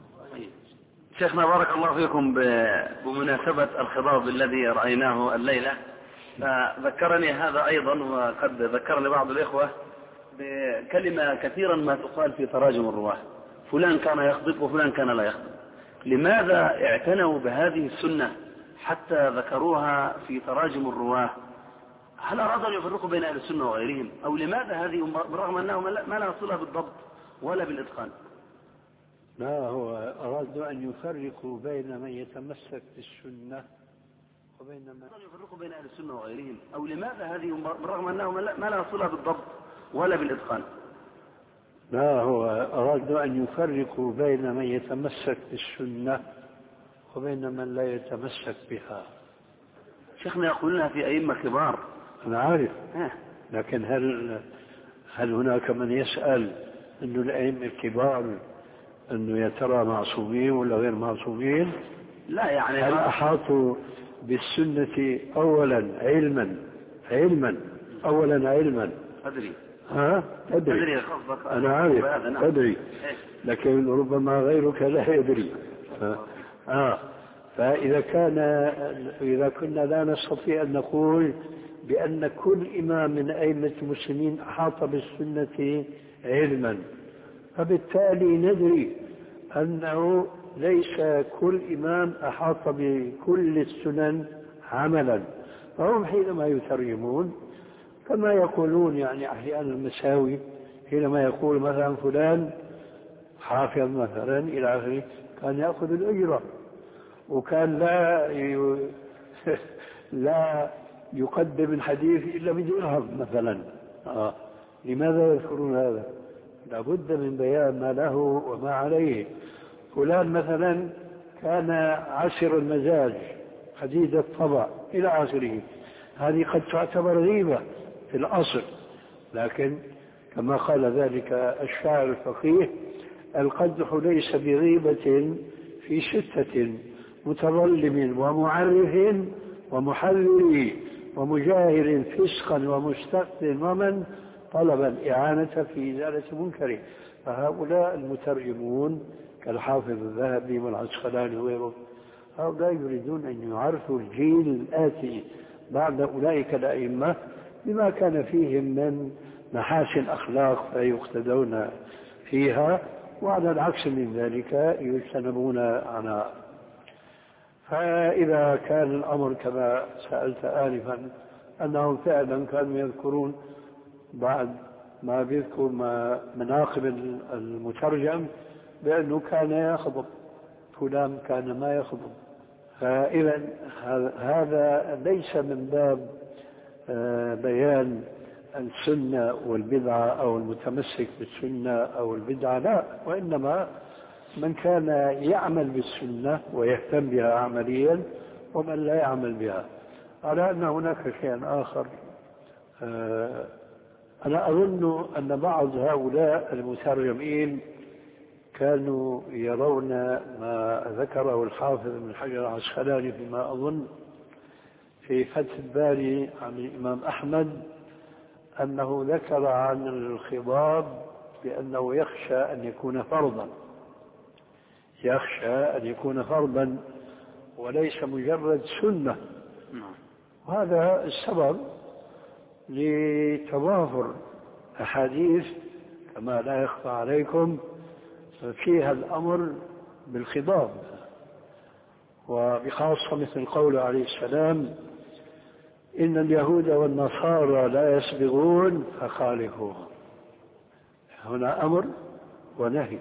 Speaker 2: شيخنا بارك الله فيكم بمناسبة الخضاب الذي رأيناه الليلة، فذكرني هذا أيضا وقد ذكرني بعض الإخوة بكلمة كثيرا ما تقال في تراجم الرواة، فلان كان يخطب وفلان كان لا يخطب. لماذا اعتنوا بهذه السنة حتى ذكروها في تراجم الرواة؟ هل أرادوا أن يفرقوا بين أهل السنة وغيرهم، أو لماذا هذه برغم أنه ما لا يصلها بالضبط ولا بالإتقان؟
Speaker 3: لا هو أرادوا أن يفرقوا بين من يتمسك بالسنة وبين من
Speaker 2: يفرقوا بين أهل السنة وغيرهم، أو لماذا هذه برغم أنه ما لا يصلها بالضبط ولا بالإتقان؟
Speaker 3: لا هو أرادوا أن يفرقوا بين من يتمسك بالسنة وبين من لا يتمسك بها.
Speaker 2: شيخنا يقولونها في أئمة كبار.
Speaker 3: أنا عارف.
Speaker 2: اه.
Speaker 3: لكن هل هل هناك من يسأل أنه الأئمة الكبار أنه يا ترى معصومين ولا غير معصومين؟
Speaker 2: لا يعني
Speaker 3: هل أحاطوا بالسنة أولا علما علما أولا علما؟
Speaker 2: أدري.
Speaker 3: ها؟ أدري.
Speaker 2: أدري
Speaker 3: أنا عارف. أدري. لكن ربما غيرك لا يدري. آه. فإذا كان إذا كنا لا نستطيع أن نقول بأن كل إمام من أئمة المسلمين أحاط بالسنة علما، فبالتالي ندري أنه ليس كل إمام أحاط بكل السنن عملا. فهم حينما يترجمون كما يقولون يعني أحيانا المساوي حينما يقول مثلا فلان حافظ مثلا إلى آخره كان يأخذ الأجرة وكان لا ي... لا يقدم الحديث إلا بدرهم مثلا. آه. لماذا يذكرون هذا؟ لابد من بيان ما له وما عليه. فلان مثلا كان عسر المزاج حديد الطبع إلى آخره، هذه قد تعتبر غيبة في الأصل، لكن كما قال ذلك الشاعر الفقيه القدح ليس بغيبة في ستة متظلم ومعرف ومحرر ومجاهر فسقا ومستقت ومن طلب الإعانة في إزالة منكره. فهؤلاء المترجمون كالحافظ الذهبي والعسقلاني وغيره هؤلاء يريدون أن يعرفوا الجيل الآتي بعد أولئك الأئمة بما كان فيهم من محاسن أخلاق فيقتدون فيها، وعلى العكس من ذلك يجتنبون عنها. فإذا كان الأمر كما سألت آنفا أنهم فعلا كانوا يذكرون بعد ما بيذكر ما مناقب المترجم بأنه كان يخطب فلان كان ما يخطب، فإذا هذا ليس من باب بيان السنة والبدعة أو المتمسك بالسنة أو البدعة، لا، وإنما من كان يعمل بالسنة ويهتم بها عمليا ومن لا يعمل بها. على أن هناك شيء آخر، أنا أظن أن بعض هؤلاء المترجمين كانوا يرون ما ذكره الحافظ ابن حجر العسقلاني فيما أظن في فتح الباري عن الإمام أحمد أنه ذكر عن الخضاب بأنه يخشى أن يكون فرضا، يخشى أن يكون فرضا وليس مجرد سنة. وهذا السبب لتظاهر أحاديث كما لا يخفى عليكم فيها الأمر بالخضاب، وبخاصة مثل قوله عليه السلام: إن اليهود والنصارى لا يسبغون فخالفوهم. هنا أمر ونهي.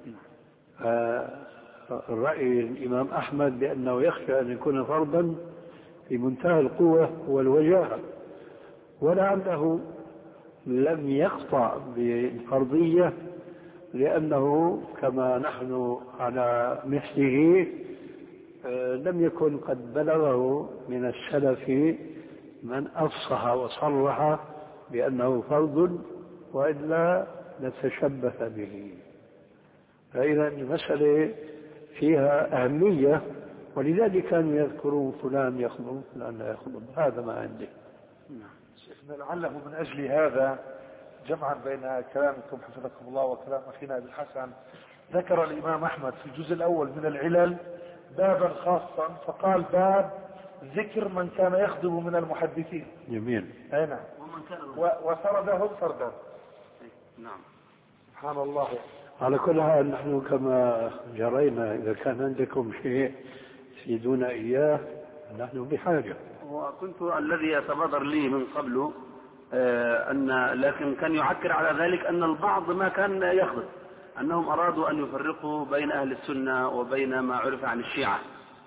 Speaker 3: الرأي الإمام أحمد بأنه يخشى أن يكون فرضا في منتهى القوة والوجاهة، ولعله لم يقطع بالفرضية لأنه كما نحن على مثله لم يكن قد بلغه من السلف من أفصح وصرح بأنه فرض، وإلا نتشبث به. فإذا المسألة فيها أهمية، ولذلك كانوا يذكرون فلان يخطب فلان لا يخطب. هذا ما عندي.
Speaker 1: لعله من أجل هذا جمعا بين كلامكم حفظكم الله وكلام أخينا أبي الحسن، ذكر الإمام أحمد في الجزء الأول من العلل بابا خاصا، فقال: باب ذكر من كان يخطب من المحدثين.
Speaker 3: جميل.
Speaker 1: أي نعم. وسردهم سردا.
Speaker 2: نعم.
Speaker 1: سبحان الله.
Speaker 3: على كل حال نحن كما جرينا إذا كان عندكم شيء تفيدونا إياه نحن بحاجة.
Speaker 2: وكنت الذي يتبادر لي من قبل آه أن لكن كان يعكر على ذلك أن البعض ما كان يخطب، أنهم أرادوا أن يفرقوا بين أهل السنة وبين ما عرف عن الشيعة،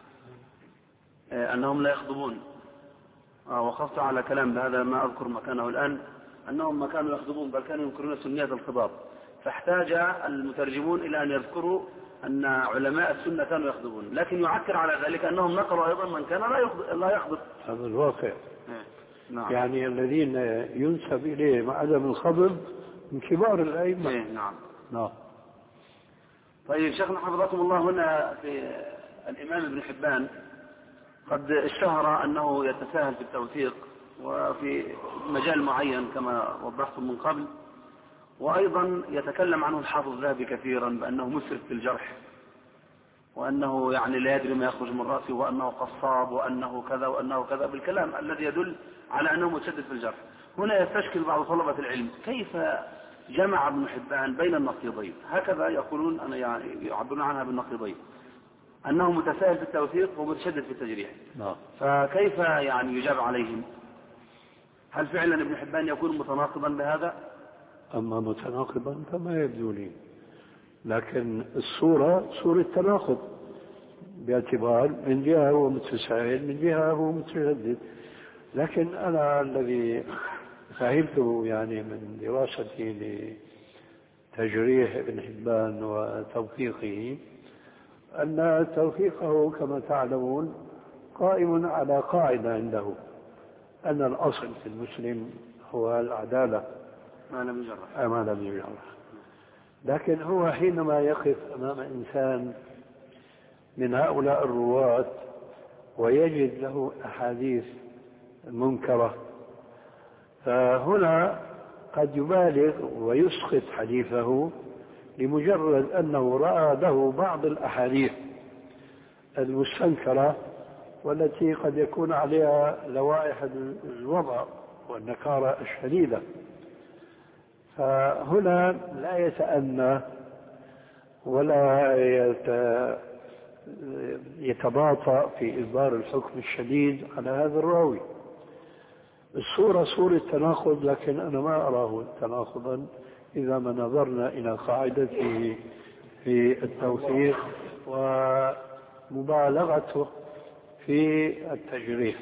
Speaker 2: آه أنهم لا يخطبون. آه وخصت على كلام بهذا ما أذكر مكانه الآن، أنهم ما كانوا يخطبون بل كانوا ينكرون سنية الخطاب، فاحتاج المترجمون إلى أن يذكروا أن علماء السنة كانوا يخطبون، لكن يعكر على ذلك أنهم نقلوا أيضا من كان لا يخطب.
Speaker 3: هذا الواقع.
Speaker 2: نعم.
Speaker 3: يعني الذين ينسب إليهم عدم الخطب من كبار الأئمة.
Speaker 2: نعم.
Speaker 3: نعم.
Speaker 2: طيب شيخنا حفظكم الله، هنا في الإمام ابن حبان قد اشتهر أنه يتساهل في التوثيق وفي مجال معين كما وضحتم من قبل، وأيضا يتكلم عنه الحافظ الذهبي كثيرا بأنه مسرف في الجرح، وأنه يعني لا يدري ما يخرج من رأسه، وأنه قصاب، وأنه كذا وأنه كذا، بالكلام الذي يدل على أنه متشدد في الجرح. هنا يستشكل بعض طلبة العلم كيف جمع ابن حبان بين النقيضين، هكذا يقولون أنا يعني يعبرون عنها بالنقيضين، أنه متساهل في التوثيق ومتشدد في التجريح.
Speaker 3: نعم.
Speaker 2: فكيف يعني يجاب عليهم؟ هل فعلا ابن حبان يكون متناقضا بهذا؟
Speaker 3: أما متناقضا فما يبدو لي، لكن الصورة صورة تناقض باعتبار من جهة هو متساهل من جهة هو متشدد. لكن أنا الذي فهمته يعني من دراستي لتجريح ابن حبان وتوثيقه أن توثيقه كما تعلمون قائم على قاعدة عنده، أن الأصل في المسلم هو العدالة
Speaker 2: ما لم يجرح.
Speaker 3: ما لم يجرح. لكن هو حينما يقف أمام إنسان من هؤلاء الرواة ويجد له أحاديث منكرة، فهنا قد يبالغ ويسقط حديثه لمجرد أنه رأى له بعض الأحاديث المستنكرة والتي قد يكون عليها لوائح الوضع والنكارة الشديدة، فهنا لا يتأنى ولا يتباطأ في إصدار الحكم الشديد على هذا الراوي. الصورة صورة تناقض، لكن أنا ما أراه تناقضا إذا ما نظرنا إلى قاعدته في التوثيق ومبالغته في التجريح.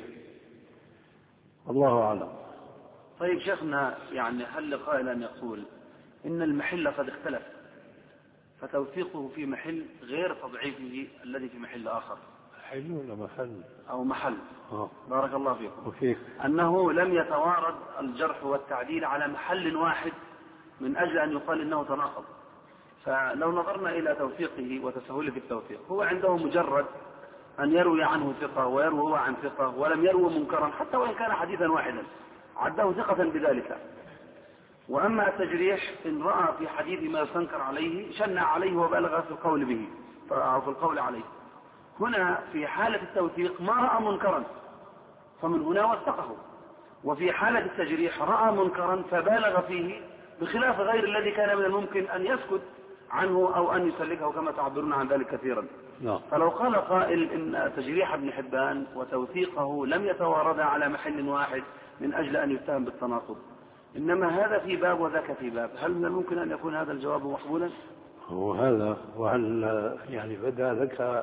Speaker 3: الله أعلم.
Speaker 2: طيب شيخنا، يعني هل لقائل أن يقول إن المحل قد اختلف، فتوثيقه في محل غير تضعيفه الذي في محل آخر؟
Speaker 3: محل ولا محل؟
Speaker 2: أو محل.
Speaker 3: آه.
Speaker 2: بارك الله فيكم.
Speaker 3: وفيك.
Speaker 2: أنه لم يتوارد الجرح والتعديل على محل واحد من أجل أن يقال إنه تناقض. فلو نظرنا إلى توثيقه وتسهله في التوثيق، هو عنده مجرد أن يروي عنه ثقة ويروي هو عن ثقة ولم يروي منكرا حتى وإن كان حديثا واحدا، عده ثقة بذلك. وأما التجريح إن رأى في حديث ما يستنكر عليه شنع عليه وبالغ في القول به أو في القول عليه. هنا في حالة التوثيق ما رأى منكرا فمن هنا وثقه، وفي حالة التجريح رأى منكرا فبالغ فيه بخلاف غير الذي كان من الممكن أن يسكت عنه أو أن يسلكه كما تعبرون عن ذلك كثيرا.
Speaker 3: لا.
Speaker 2: فلو قال قائل إن تجريح ابن حبان وتوثيقه لم يتواردا على محل واحد من أجل أن يتهم بالتناقض، إنما هذا في باب وذاك في باب، هل من الممكن أن يكون هذا الجواب مقبولا؟
Speaker 3: هو هذا، وهل يعني بدا لك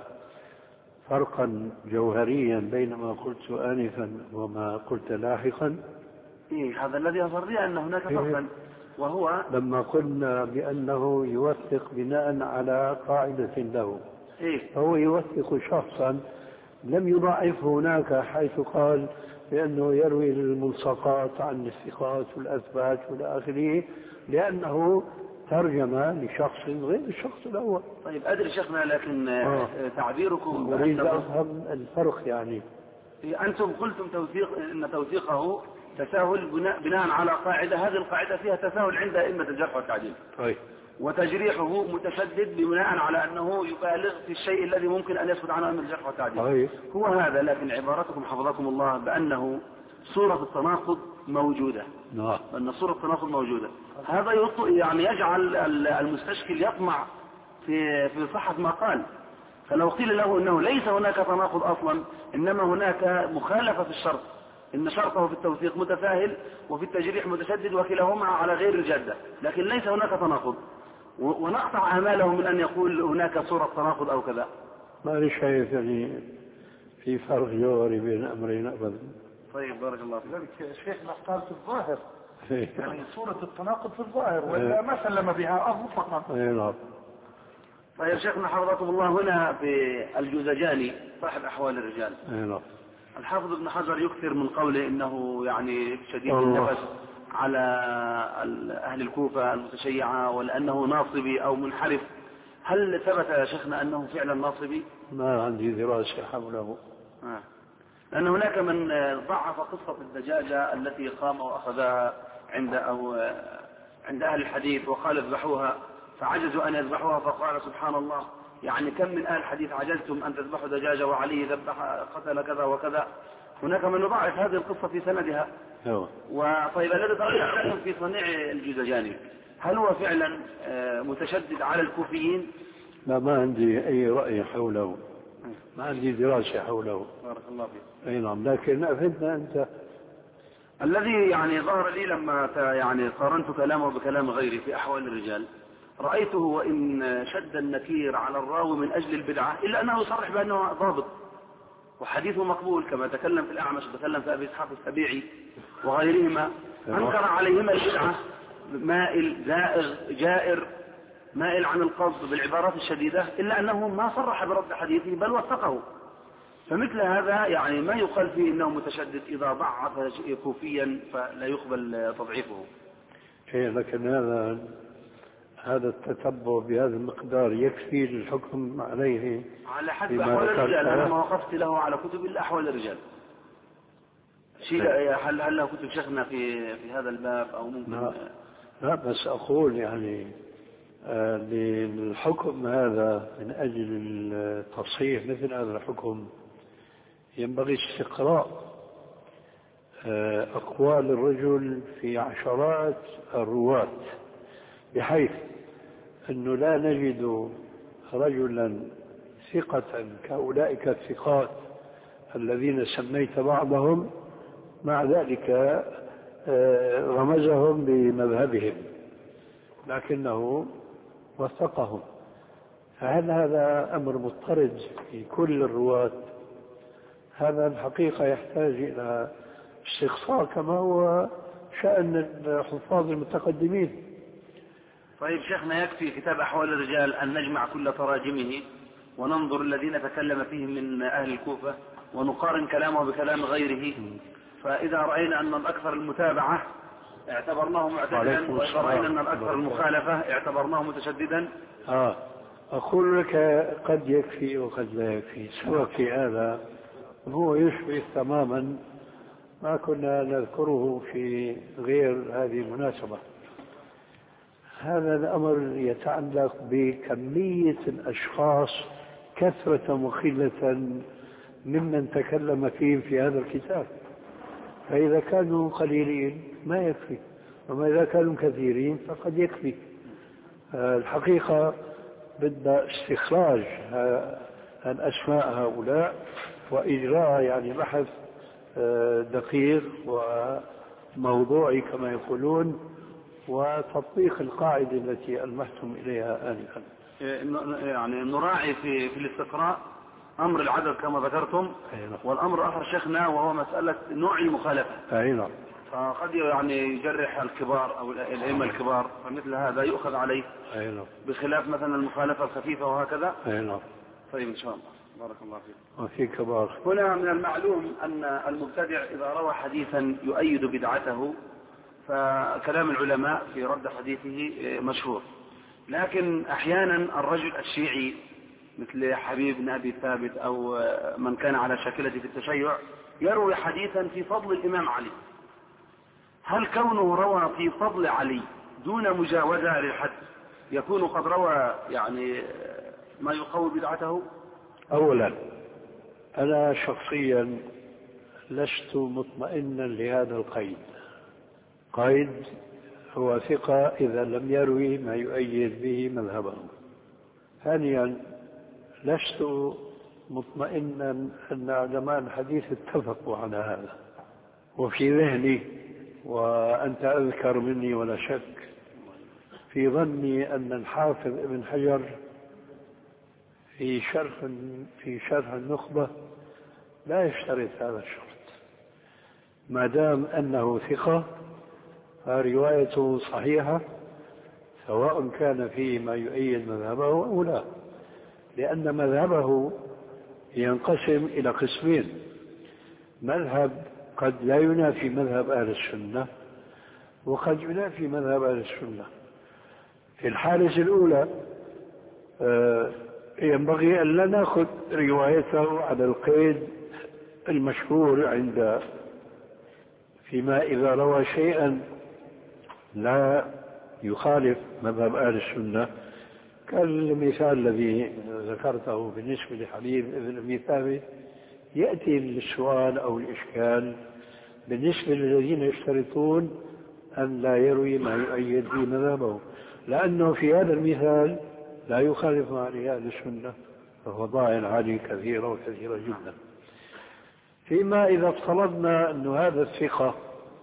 Speaker 3: فرقا جوهريا بين ما قلت آنفا وما قلت لاحقا؟
Speaker 2: إيه هذا الذي أظهر لي أن هناك فرقا، وهو
Speaker 3: لما قلنا بأنه يوثق بناء على قاعدة له،
Speaker 2: إيه؟
Speaker 3: فهو يوثق شخصا لم يضعف هناك حيث قال بأنه يروي الملصقات عن الثقات والأثبات والى آخره، لأنه ترجم لشخص غير الشخص الأول.
Speaker 2: طيب أدري شيخنا، لكن آه. تعبيركم
Speaker 3: أريد أفهم الفرق. يعني
Speaker 2: أنتم قلتم توثيق إن توثيقه تساهل بناء على قاعدة، هذه القاعدة فيها تساهل عند أئمة الجرح والتعديل.
Speaker 3: طيب.
Speaker 2: وتجريحه متشدد بناء على أنه يبالغ في الشيء الذي ممكن أن يسكت عنه أئمة الجرح والتعديل.
Speaker 3: طيب.
Speaker 2: هو هذا، لكن عبارتكم حفظكم الله بأنه صورة التناقض موجودة.
Speaker 3: نعم.
Speaker 2: أن صورة التناقض موجودة، هذا يعني يجعل المستشكل يطمع في في صحة ما قال. فلو قيل له أنه ليس هناك تناقض أصلا، إنما هناك مخالفة في الشرط، إن شرطه في التوثيق متساهل وفي التجريح متشدد وكلاهما على غير الجادة، لكن ليس هناك تناقض، ونقطع آماله من أن يقول هناك صورة تناقض أو كذا.
Speaker 3: ما لي شايف يعني في فرق جوهري بين أمرين أبدا.
Speaker 2: طيب بارك الله فيك.
Speaker 1: لذلك شيخنا قال في الظاهر يعني صورة التناقض في الظاهر، ولا ما سلم بها مطلقا.
Speaker 3: نعم.
Speaker 2: طيب شيخنا حفظكم الله، هنا في الجوزجاني صاحب أحوال الرجال،
Speaker 3: نعم،
Speaker 2: الحافظ ابن حجر يكثر من قوله إنه يعني شديد النفس على أهل الكوفة المتشيعة، ولأنه ناصبي أو منحرف. هل ثبت يا شيخنا أنه فعلا ناصبي؟
Speaker 3: ما عندي دراسة حوله.
Speaker 2: آه. لأن هناك من ضعف قصة الدجاجة التي قام وأخذها عند أو عند أهل الحديث وقال اذبحوها، فعجزوا أن يذبحوها، فقال سبحان الله، يعني كم من أهل الحديث عجزتم أن تذبحوا دجاجة وعلي ذبح قتل كذا وكذا. هناك من يضعف هذه القصة في سندها. وطيب الذي تركتم في صنيع الجوزجاني، هل هو فعلا متشدد على الكوفيين؟
Speaker 3: لا، ما عندي أي رأي حوله، ما عندي دراسة حوله.
Speaker 2: بارك الله فيك.
Speaker 3: أي نعم، لكن أفدنا أنت.
Speaker 2: الذي يعني ظهر لي لما يعني قارنت كلامه بكلام غيري في أحوال الرجال، رأيته وإن شد النكير على الراوي من أجل البدعة إلا أنه يصرح بأنه ضابط وحديثه مقبول، كما تكلم في الأعمش وتكلم في أبي إسحاق السبيعي وغيرهما، أنكر عليهما البدعة، مائل زائغ جائر مائل عن القصد بالعبارات الشديدة، إلا أنه ما صرح برد حديثه بل وثقه. فمثل هذا يعني ما يقال فيه إنه متشدد إذا ضعف كوفيا فلا يقبل تضعيفه.
Speaker 3: إيه، لكن هذا هذا التتبع بهذا المقدار يكفي للحكم عليه
Speaker 2: على حسب أحوال الرجال. أنا ما وقفت له على كتب إلا أحوال الرجال. شيء هل هل له كتب شيخنا في في هذا الباب أو ممكن؟
Speaker 3: لا, لا بس أقول يعني آه للحكم هذا من أجل التصحيح مثل هذا الحكم ينبغي استقراء آه أقوال الرجل في عشرات الرواة، بحيث أنه لا نجد رجلا ثقة كأولئك الثقات الذين سميت بعضهم مع ذلك رمزهم بمذهبهم لكنه وثقهم. فهل هذا أمر مضطرد في كل الرواة؟ هذا الحقيقة يحتاج إلى استقصاء كما هو شأن الحفاظ المتقدمين.
Speaker 2: طيب شيخنا، يكفي كتاب أحوال الرجال أن نجمع كل تراجمه وننظر الذين تكلم فيهم من أهل الكوفة ونقارن كلامه بكلام غيره، فإذا رأينا أن الأكثر المتابعة اعتبرناه معتدلا، وإذا رأينا أن الأكثر المخالفة اعتبرناه متشددا.
Speaker 3: آه أقول لك قد يكفي وقد لا يكفي، سواء في هذا هو يشبه تماما ما كنا نذكره في غير هذه المناسبة. هذا الأمر يتعلق بكمية الأشخاص كثرة وقلة ممن تكلم فيهم في هذا الكتاب. فإذا كانوا قليلين ما يكفي، وما إذا كانوا كثيرين فقد يكفي. الحقيقة بدنا استخراج الأسماء هؤلاء وإجراء يعني بحث دقيق وموضوعي كما يقولون، وتطبيق القاعدة التي ألمحتم إليها آنفا.
Speaker 2: يعني نراعي في في الاستقراء أمر العدد كما ذكرتم، والأمر الآخر شيخنا وهو مسألة نوع المخالفة.
Speaker 3: أي نعم.
Speaker 2: فقد يعني يجرح الكبار أو الأئمة الكبار، فمثل هذا يؤخذ عليه.
Speaker 3: أي نعم.
Speaker 2: بخلاف مثلا المخالفة الخفيفة وهكذا.
Speaker 3: أي نعم.
Speaker 2: طيب إن شاء الله. بارك الله فيك.
Speaker 3: وفي كبار.
Speaker 2: هنا من المعلوم أن المبتدع إذا روى حديثا يؤيد بدعته فكلام العلماء في رد حديثه مشهور، لكن أحيانا الرجل الشيعي مثل حبيب بن أبي ثابت أو من كان على شاكلته في التشيع يروي حديثا في فضل الإمام علي، هل كونه روى في فضل علي دون مجاوزة للحد يكون قد روى يعني ما يقوي بدعته؟
Speaker 3: أولا أنا شخصيا لست مطمئنا لهذا القيد. قيد هو ثقة إذا لم يروي ما يؤيد به مذهبه. ثانيا لست مطمئنا أن علماء الحديث اتفقوا على هذا. وفي ذهني وأنت أذكر مني ولا شك في ظني أن الحافظ ابن حجر في شرح في شرح النخبة لا يشترط هذا الشرط، ما دام أنه ثقة فروايته صحيحة سواء كان فيه ما يؤيد مذهبه أو لا، لأن مذهبه ينقسم إلى قسمين: مذهب قد لا ينافي مذهب أهل السنة، وقد ينافي مذهب أهل السنة. في الحالة الأولى ينبغي أن لا نأخذ روايته على القيد المشهور عند فيما إذا روى شيئا لا يخالف مذهب أهل السنة، كالمثال الذي ذكرته بالنسبة لحبيب بن أبي ثابت. يأتي السؤال أو الإشكال بالنسبة للذين يشترطون أن لا يروي ما يؤيد به مذهبه، لأنه في هذا المثال لا يخالف عليه أهل السنة، ففضائل علي كثيرة وكثيرة جدا. فيما إذا افترضنا أن هذا الثقة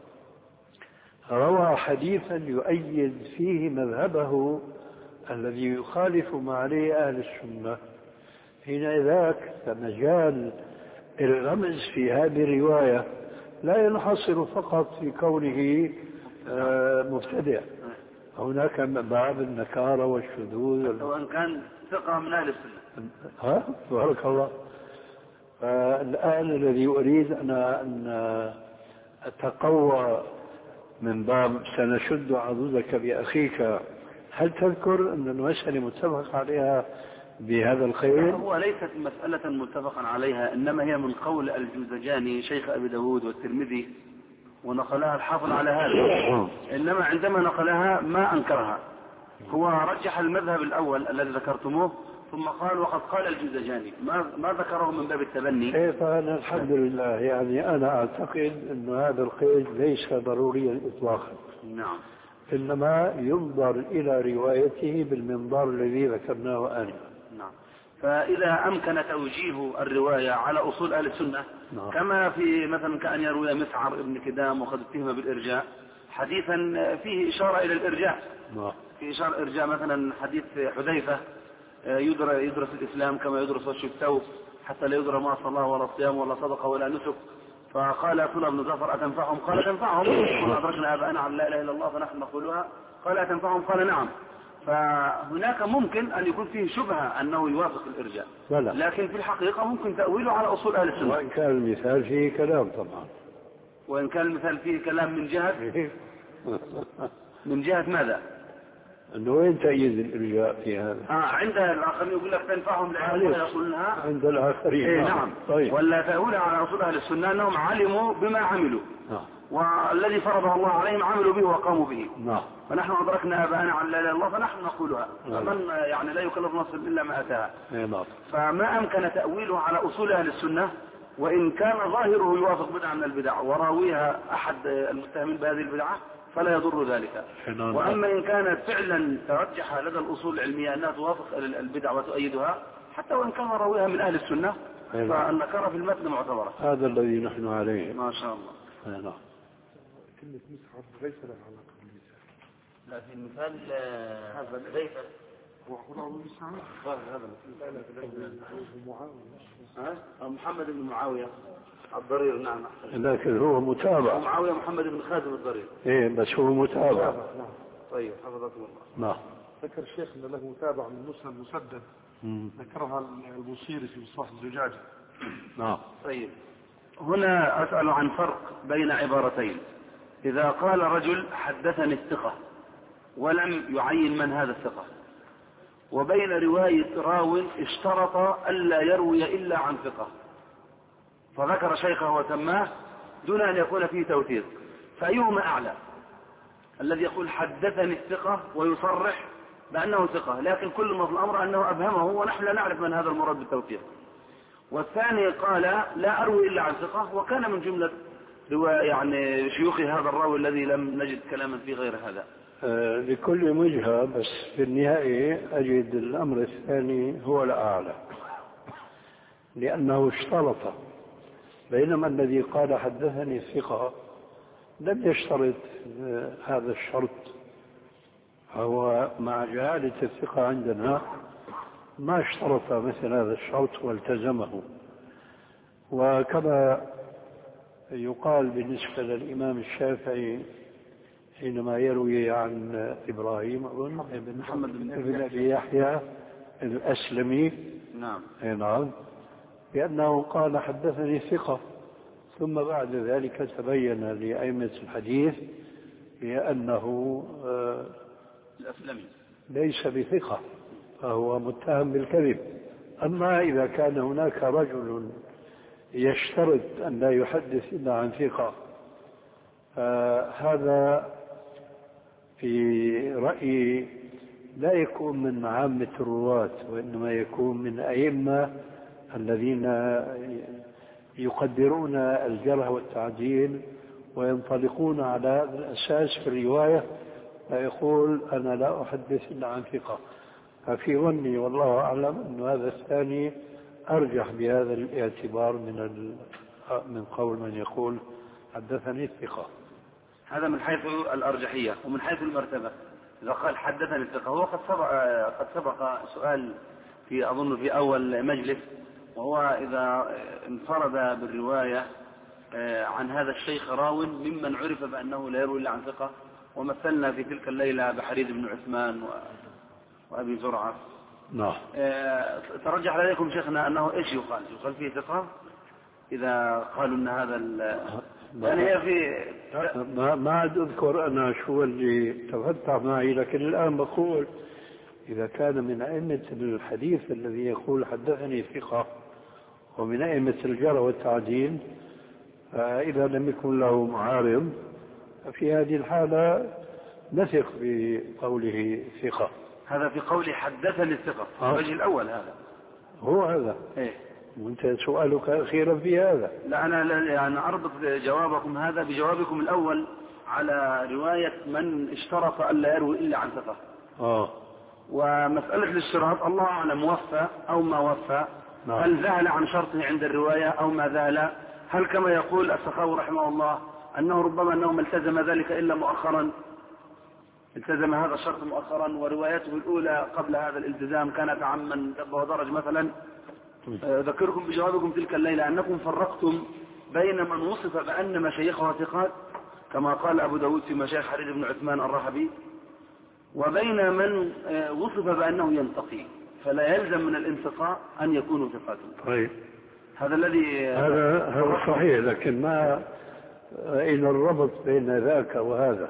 Speaker 3: روى حديثا يؤيد فيه مذهبه الذي يخالف ما عليه أهل السنة، حينئذ فمجال الغمز في هذه الرواية لا ينحصر فقط في كونه مبتدع، هناك باب النكارة والشذوذ
Speaker 2: وإن كان ثقة من أهل السنة.
Speaker 3: ها بارك الله. فالآن الذي أريد أنا أن أتقوى من باب سنشد عضدك بأخيك، هل تذكر أن المسألة متفق عليها بهذا الخير؟
Speaker 2: هو ليست مسألة متفقا عليها، إنما هي من قول الجوزجاني شيخ أبي داود والترمذي، ونقلها الحافظ على هذا، إنما عندما نقلها ما أنكرها، هو رجح المذهب الأول الذي ذكرتموه ثم قال وقد قال الجوزجاني، ما ما ذكره من باب التبني.
Speaker 3: إيه فأنا الحمد لله يعني أنا أعتقد أن هذا القيد ليس ضروريا إطلاقا.
Speaker 2: نعم.
Speaker 3: إنما ينظر إلى روايته بالمنظار الذي ذكرناه آنفا.
Speaker 2: نعم. فإذا أمكن توجيه الرواية على أصول أهل السنة، نعم. كما في مثلا كأن يروي مسعر ابن كدام وقد اتهم بالإرجاء حديثا فيه إشارة إلى الإرجاء، نعم. في إشارة إرجاء مثلا حديث حذيفة يدرس الإسلام كما يدرس وجه الثوب حتى لا يدرى ما صلى ولا صيام ولا صدقة ولا نسك، فقال سلمة بن جعفر أتنفعهم؟ قال تنفعهم، قل أدركنا آباءنا على لا إله إلا الله فنحن نقولها، قال أتنفعهم؟ قال نعم. فهناك ممكن أن يكون فيه شبهة أنه يوافق الإرجاء، لكن في الحقيقة ممكن تأويله على أصول أهل السنة،
Speaker 3: وإن كان المثال فيه كلام طبعا،
Speaker 2: وإن كان المثال فيه كلام من جهة من جهة ماذا؟
Speaker 3: أنه وين تأييد الإرجاء في هذا؟
Speaker 2: آه عند الآخرين يقول لك تنفعهم لأنهم يقولونها
Speaker 3: عند الآخرين.
Speaker 2: إيه نعم. طيب. ولا تأويل على أصول أهل السنة أنهم علموا بما عملوا، آه. والذي فرضه الله عليهم عملوا به وقاموا به.
Speaker 3: نعم.
Speaker 2: فنحن أدركنا أباءنا عن لا إله إلا الله فنحن نقولها. فمن يعني لا يكلف نفسا إلا ما أتاها.
Speaker 3: نعم.
Speaker 2: فما أمكن تأويله على أصول أهل السنة وإن كان ظاهره يوافق بدعة من البدع وراويها أحد المتهمين بهذه البدعة فلا يضر ذلك. وأما إن كانت فعلا ترجح لدى الأصول العلمية أنها توافق البدع وتؤيدها حتى وإن كان راويها من أهل السنة فالنكرة في المتن معتبرة.
Speaker 3: هذا الذي نحن عليه.
Speaker 2: ما شاء الله.
Speaker 3: نعم.
Speaker 1: كلمة مصحف ليس لها علاقة بالمثال.
Speaker 2: لا في المثال هذا ليس
Speaker 1: هو أقول هذا
Speaker 2: محمد بن معاوية الضرير. نعم.
Speaker 3: لكن هو متابع.
Speaker 2: معاوية محمد بن خازم الضرير.
Speaker 3: إيه بس هو متابع.
Speaker 1: نعم.
Speaker 2: طيب حفظكم الله.
Speaker 3: نعم.
Speaker 1: ذكر الشيخ أن له متابع من مسلم مسدد ذكرها البوصيري في مصباح الزجاج.
Speaker 3: نعم.
Speaker 2: طيب هنا أسأل عن فرق بين عبارتين. إذا قال رجل حدثني الثقة ولم يعين من هذا الثقة وبين رواية راو اشترط ألا يروي إلا عن ثقة فذكر شيخه وسماه دون أن يكون فيه توثيق فأيهما أعلى؟ الذي يقول حدثني الثقة ويصرح بأنه ثقة لكن كل ما في الأمر أنه أبهمه ونحن لا نعرف من هذا المراد بالتوثيق. والثاني قال لا أروي إلا عن ثقة وكان من جملة يعني شيوخ هذا الراوي الذي لم نجد كلاما في غير هذا.
Speaker 3: آه لكل وجهة بس في النهاية أجد الأمر الثاني هو الأعلى لأنه اشترط بينما الذي قال حدثني الثقة لم يشترط آه هذا الشرط. هو مع جهالة الثقة عندنا ما اشترط مثل هذا الشرط والتزمه. وكما يقال بالنسبة للإمام الشافعي حينما يروي عن إبراهيم بن محمد بن أبي يحيى الأسلمي.
Speaker 2: نعم.
Speaker 3: نعم. بأنه قال حدثني ثقة ثم بعد ذلك تبين لأئمة الحديث بأنه
Speaker 2: الأسلمي
Speaker 3: ليس بثقة فهو متهم بالكذب. أما إذا كان هناك رجل يشترط أن لا يحدث إلا عن ثقة فهذا في رأيي لا يكون من عامة الرواة وإنما يكون من أئمة الذين يقدرون الجرح والتعديل وينطلقون على هذا الأساس في الرواية فيقول أنا لا أحدث إلا عن ثقة. ففي ظني والله أعلم أن هذا الثاني أرجح بهذا الاعتبار من من قول من يقول حدثني الثقة.
Speaker 2: هذا من حيث الأرجحية. ومن حيث المرتبة إذا قال حدثني الثقة هو قد سبق قد سبق سؤال في أظن في أول مجلس وهو إذا انفرد بالرواية عن هذا الشيخ راو ممن عرف بأنه لا يروي إلا عن ثقة ومثلنا في تلك الليلة بحريد بن عثمان وأبي زرعة.
Speaker 3: نعم.
Speaker 2: ترجح لديكم شيخنا أنه إيش يقال؟ يقال فيه ثقة إذا قالوا أن هذا يعني هي في
Speaker 3: ما ما عاد أذكر أنا شو اللي تفتح معي لكن الآن بقول إذا كان من أئمة الحديث الذي يقول حدثني ثقة ومن أئمة الجرح والتعديل فإذا لم يكن له معارض في هذه الحالة نثق بقوله ثقة.
Speaker 2: هذا في قولي حدثني الثقة الوجه الأول هذا
Speaker 3: هو هذا.
Speaker 2: إيه؟
Speaker 3: وانت سؤالك أخيرا في هذا.
Speaker 2: لا أنا يعني أربط جوابكم هذا بجوابكم الأول على رواية من اشترط ألا يروي إلا عن ثقة.
Speaker 3: آه.
Speaker 2: ومسألة الاشتراط الله أعلم وفى أو ما وفى. نعم. هل ذهل عن شرطه عند الرواية أو ما ذهل؟ هل كما يقول السخاوي رحمه الله أنه ربما أنه ما التزم ذلك إلا مؤخرا التزم هذا الشرط مؤخرا وروايته الأولى قبل هذا الالتزام كانت عمن دب ودرج مثلا. أذكركم بجوابكم تلك الليلة أنكم فرقتم بين من وصف بأن مشايخه ثقات كما قال أبو داود في مشايخ حريد بن عثمان الرحبي وبين من وصف بأنه ينتقي فلا يلزم من الانتقاء أن يكونوا ثقات.
Speaker 3: طيب.
Speaker 2: هذا الذي
Speaker 3: هذا هذا صحيح لكن ما إن الربط بين ذاك وهذا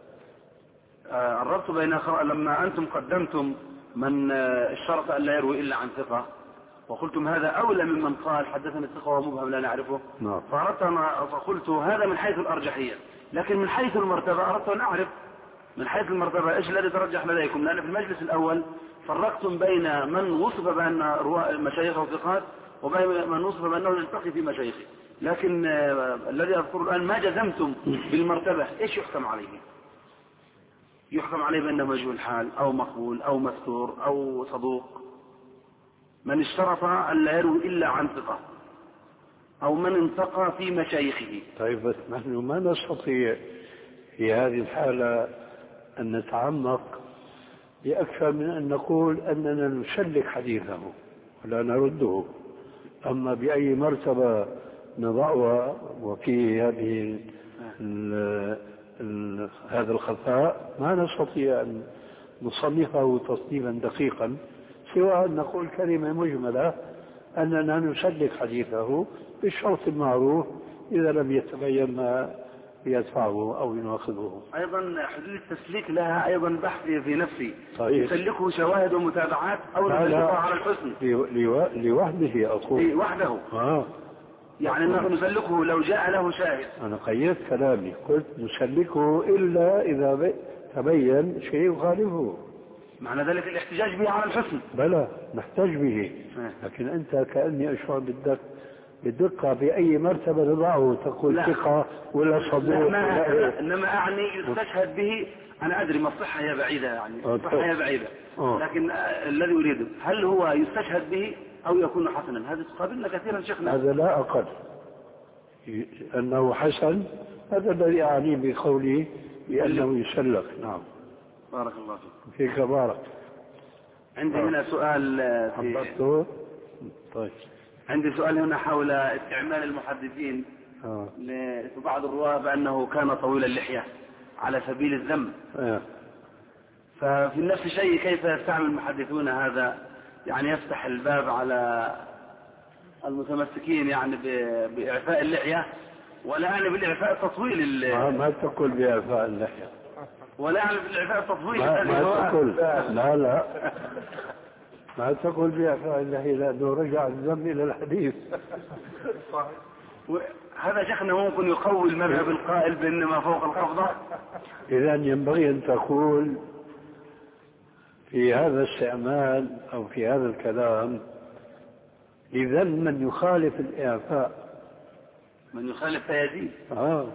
Speaker 2: الربط بين لما أنتم قدمتم من اشترط أن لا يروي إلا عن ثقة وقلتم هذا أولى ممن قال حدثني الثقة ومبهم لا نعرفه.
Speaker 3: نعم.
Speaker 2: فأردت أن فقلت هذا من حيث الأرجحية، لكن من حيث المرتبة أردت أن أعرف من حيث المرتبة إيش الذي ترجح لديكم، لأن في المجلس الأول فرقتم بين من وصف بأن مشايخه ثقات وبين من وصف بأنه يلتقي في مشايخه، لكن الذي أذكر الآن ما جزمتم بالمرتبة، إيش يحكم عليه؟ يحكم عليه بأنه مجهول حال أو مقبول أو مستور أو صدوق، من اشترط أن لا يروي إلا عن ثقة، أو من انتقى في مشايخه.
Speaker 3: طيب بس نحن ما نستطيع في هذه الحالة أن نتعمق بأكثر من أن نقول أننا نسلك حديثه ولا نرده. أما بأي مرتبة نضعها وفي هذه ال ال هذا الخفاء ما نستطيع أن نصنفه تصنيفا دقيقا، سوى أن نقول كلمة مجملة أننا نسلك حديثه بالشرط المعروف إذا لم يتبين ما يدفعه أو يناقضه.
Speaker 2: أيضا حدود التسليك لها أيضا بحث في نفسي.
Speaker 3: طيب.
Speaker 2: يسلكه شواهد ومتابعات أو نسلكه على الحسن
Speaker 3: لوحده أقول
Speaker 2: وحده.
Speaker 3: آه.
Speaker 2: يعني أنه نسلكه لو جاء له شاهد.
Speaker 3: أنا قيدت كلامي قلت نسلكه إلا إذا تبين شيء يخالفه.
Speaker 2: معنى ذلك الاحتجاج به على الحسن.
Speaker 3: بلى نحتاج به، لكن أنت كأني أشعر بالدق بالدقة بأي مرتبة نضعه تقول ثقة ولا صدوق ولا إيه؟
Speaker 2: إنما أعني يستشهد به. أنا أدري ما الصحة هي بعيدة، يعني الصحة هي بعيدة، لكن الذي أريده هل هو يستشهد به أو يكون حسنا؟ هذا تقابلنا كثيرا شيخنا.
Speaker 3: هذا لا أقل أنه حسن، هذا الذي أعني بقولي بأنه يسلك. نعم.
Speaker 2: بارك الله فيك.
Speaker 3: فيك بارك.
Speaker 2: عندي هنا سؤال
Speaker 3: حضرته. طيب.
Speaker 2: عندي سؤال هنا حول استعمال المحدثين
Speaker 3: آه.
Speaker 2: لبعض الرواة بأنه كان طويل اللحية على سبيل الذم.
Speaker 3: آه.
Speaker 2: ففي نفس الشيء كيف يستعمل المحدثون هذا؟ يعني يفتح الباب على المتمسكين يعني بإعفاء اللحية، ولا يعني بالإعفاء التطويل.
Speaker 3: ما, ما تقول بإعفاء اللحية،
Speaker 2: ولا يعني بالإعفاء التطويل.
Speaker 3: ما, ما تقول لا لا ما تقول بإعفاء اللحية، لأنه رجع الذم إلى الحديث.
Speaker 2: هذا شيخنا ممكن يقوي المذهب القائل بأنما فوق القبضة.
Speaker 3: إذا ينبغي أن تقول في هذا الاستعمال أو في هذا الكلام إذا من يخالف الإعفاء
Speaker 2: من يخالف فيزيد.
Speaker 3: آه.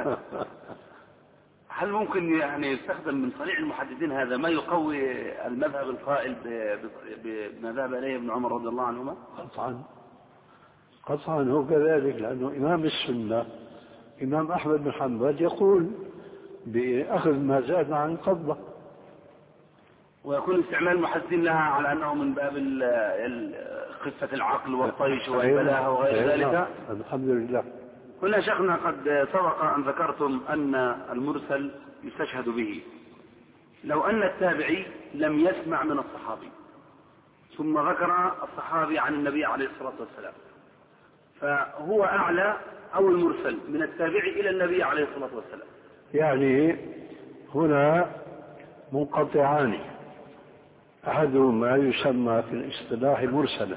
Speaker 2: هل ممكن يعني يستخدم من صنيع المحدثين هذا ما يقوي المذهب القائل بما ذهب إليه ابن عمر رضي الله عنهما؟
Speaker 3: قطعا قطعا هو كذلك، لأنه إمام السنة إمام أحمد بن حنبل يقول بأخذ ما زاد عن القبضة.
Speaker 2: ويكون استعمال المحدثين لها على أنه من باب خفة العقل والطيش والبلاهة وغير ذلك.
Speaker 3: الحمد لله.
Speaker 2: هنا شيخنا قد سبق أن ذكرتم أن المرسل يستشهد به لو أن التابعي لم يسمع من الصحابي ثم ذكر الصحابي عن النبي عليه الصلاة والسلام، فهو أعلى أو المرسل من التابعي إلى النبي عليه الصلاة والسلام.
Speaker 3: يعني هنا منقطعان، أحدهما يسمى في الاصطلاح مرسلا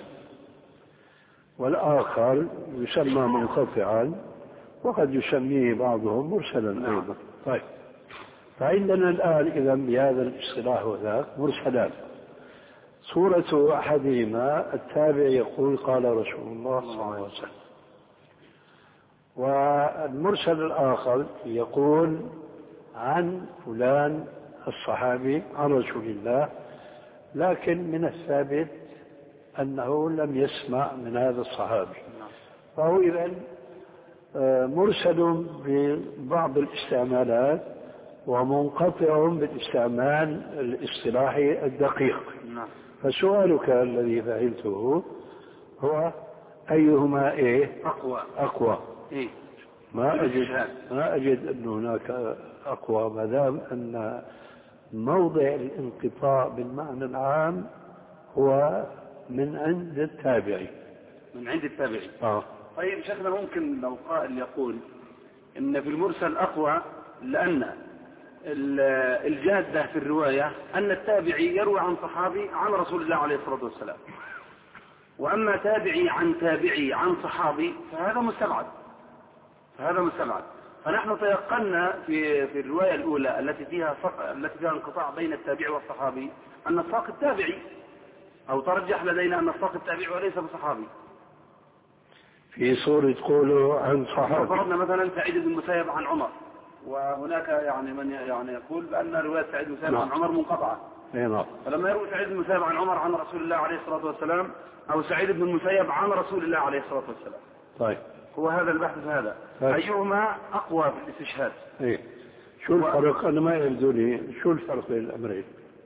Speaker 3: والآخر يسمى منقطعا، وقد يسميه بعضهم مرسلا أيضا. طيب، فعندنا الآن إذا بهذا الاصطلاح وذاك مرسلان. صورة أحدهما التابع يقول قال رسول الله صلى الله عليه وسلم، والمرسل الآخر يقول عن فلان الصحابي عن رسول الله، لكن من الثابت أنه لم يسمع من هذا الصحابي، فهو إذن مرسل ببعض الاستعمالات ومنقطع بالاستعمال الاصطلاحي الدقيق. فسؤالك الذي فعلته هو أيهما إيه
Speaker 2: أقوى
Speaker 3: أقوى
Speaker 2: إيه؟
Speaker 3: ما أجد ما أجد أن هناك أقوى، ما دام أن موضع الانقطاع بالمعنى العام هو من عند التابعي.
Speaker 2: من عند التابعي.
Speaker 3: آه.
Speaker 2: طيب شيخنا، ممكن لو قائل يقول إن في المرسل أقوى لأن الجادة في الرواية أن التابعي يروي عن صحابي عن رسول الله عليه الصلاة والسلام، وأما تابعي عن تابعي عن صحابي فهذا مستبعد فهذا مستبعد فنحن تيقنا في في الرواية الأولى التي فيها التي فيها انقطاع بين التابعي والصحابي أن الساقط تابعي، أو ترجح لدينا أن الساقط تابعي وليس بصحابي.
Speaker 3: في صورة قوله عن صحابي
Speaker 2: فرضنا مثلا سعيد بن المسيب عن عمر، وهناك يعني من يعني يقول بأن رواية سعيد بن المسيب عن عمر منقطعة.
Speaker 3: نعم.
Speaker 2: فلما يروي سعيد بن المسيب عن عمر عن رسول الله عليه الصلاة والسلام، أو سعيد بن المسيب عن رسول الله عليه الصلاة والسلام.
Speaker 3: طيب.
Speaker 2: هو هذا البحث في هذا. طيب. أيهما أقوى في الاستشهاد؟
Speaker 3: إيه. شو الفرق؟ أنا ما يبدو لي شو الفرق بين الأمرين؟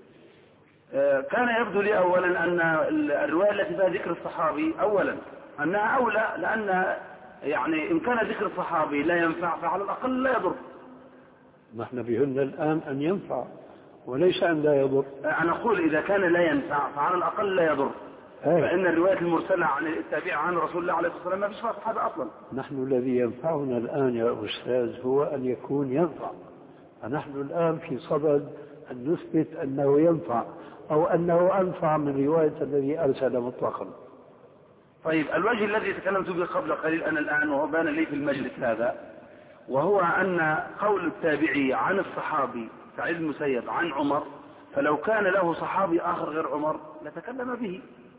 Speaker 2: آه كان يبدو لي أولا أن الرواية التي فيها ذكر الصحابي أولا أنها أولى، لأن يعني إن كان ذكر الصحابي لا ينفع فعلى الأقل لا يضر.
Speaker 3: نحن بهن الآن أن ينفع وليس أن لا يضر.
Speaker 2: أنا أقول إذا كان لا ينفع فعلى الأقل لا يضر. أيه. فإن الرواية المرسلة عن التابع عن رسول الله عليه الصلاة والسلام ما فيش فيها هذا أصلا.
Speaker 3: نحن الذي ينفعنا الآن يا أستاذ هو أن يكون ينفع، فنحن الآن في صدد أن نثبت أنه ينفع أو أنه أنفع من رواية الذي أرسل مطلقا.
Speaker 2: طيب الوجه الذي تكلمت به قبل قليل أنا الآن وهو بان لي في المجلس هذا، وهو أن قول التابعي عن الصحابي سعيد المسيب عن عمر، فلو كان له صحابي آخر غير عمر لتكلم به،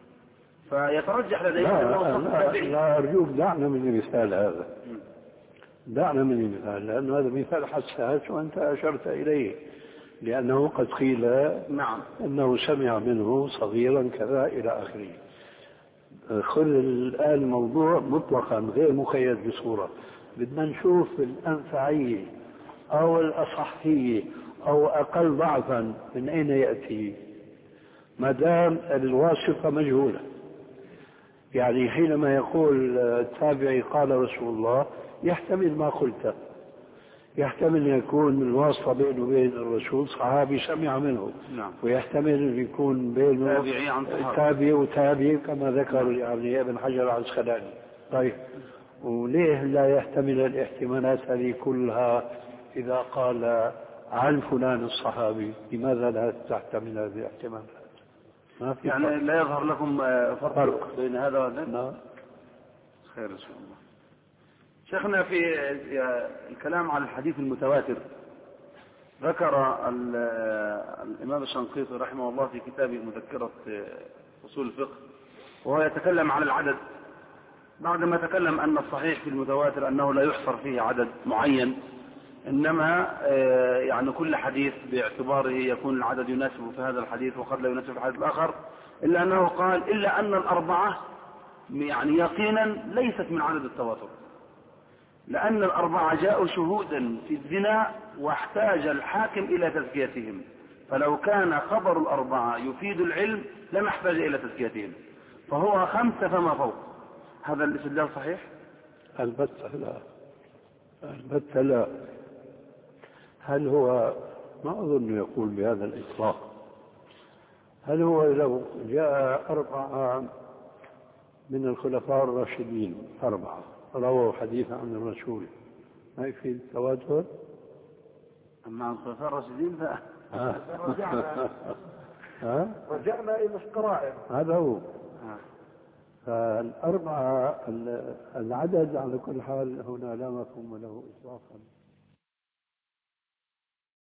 Speaker 2: فيترجح لديه أنه
Speaker 3: التابعي. لا أرجوك دعنا من المثال هذا، دعنا من المثال، لأن هذا مثال حساس وأنت أشرت إليه، لأنه قد قيل
Speaker 2: نعم
Speaker 3: أنه سمع منه صغيرا كذا إلى آخره. خذ الآن الموضوع مطلقا غير مقيد بصورة، بدنا نشوف الأنفعية أو الأصحية أو أقل ضعفا من أين يأتي، ما دام الواسطة مجهولة. يعني حينما يقول التابعي قال رسول الله يحتمل ما قلت، يحتمل أن يكون الواسطة بينه وبين الرسول صحابي سمع منه.
Speaker 2: نعم.
Speaker 3: ويحتمل أن يكون بينه تابعي وتابعي كما ذكر يعني ابن حجر العسقلاني. طيب وليه لا يحتمل الاحتمالات هذه كلها إذا قال عن فلان الصحابي؟ لماذا لا تحتمل هذه الاحتمالات؟ ما في
Speaker 2: يعني
Speaker 3: فرق.
Speaker 2: لا يظهر لكم فرق, فرق. بين هذا وهذا؟
Speaker 3: نعم.
Speaker 2: خير إن شاء الله. شيخنا في الكلام على الحديث المتواتر ذكر الإمام الشنقيطي رحمه الله في كتابه مذكرة أصول الفقه وهو يتكلم على العدد، بعدما تكلم أن الصحيح في المتواتر أنه لا يحصر فيه عدد معين، إنما يعني كل حديث باعتباره يكون العدد يناسب في هذا الحديث وقد لا يناسب في الحديث الآخر، إلا أنه قال إلا أن الأربعة يعني يقينا ليست من عدد التواتر، لأن الأربعة جاءوا شهودا في الزنا واحتاج الحاكم إلى تزكيتهم، فلو كان خبر الأربعة يفيد العلم لم يحتاج إلى تزكيتهم، فهو خمسة فما فوق. هذا الاستدلال صحيح؟
Speaker 3: البتة لا، البتة لا. هل هو، ما أظن يقول بهذا الإطلاق، هل هو لو جاء أربعة من الخلفاء الراشدين أربعة رووا حديثا عن الرسول ما يفيد التواتر؟
Speaker 2: أما عن الخلفاء الراشدين لا.
Speaker 1: رجعنا رجعنا إلى القرائن.
Speaker 3: هذا هو. فالأربعة العدد على كل حال هنا لا مفهوم له إطلاقا.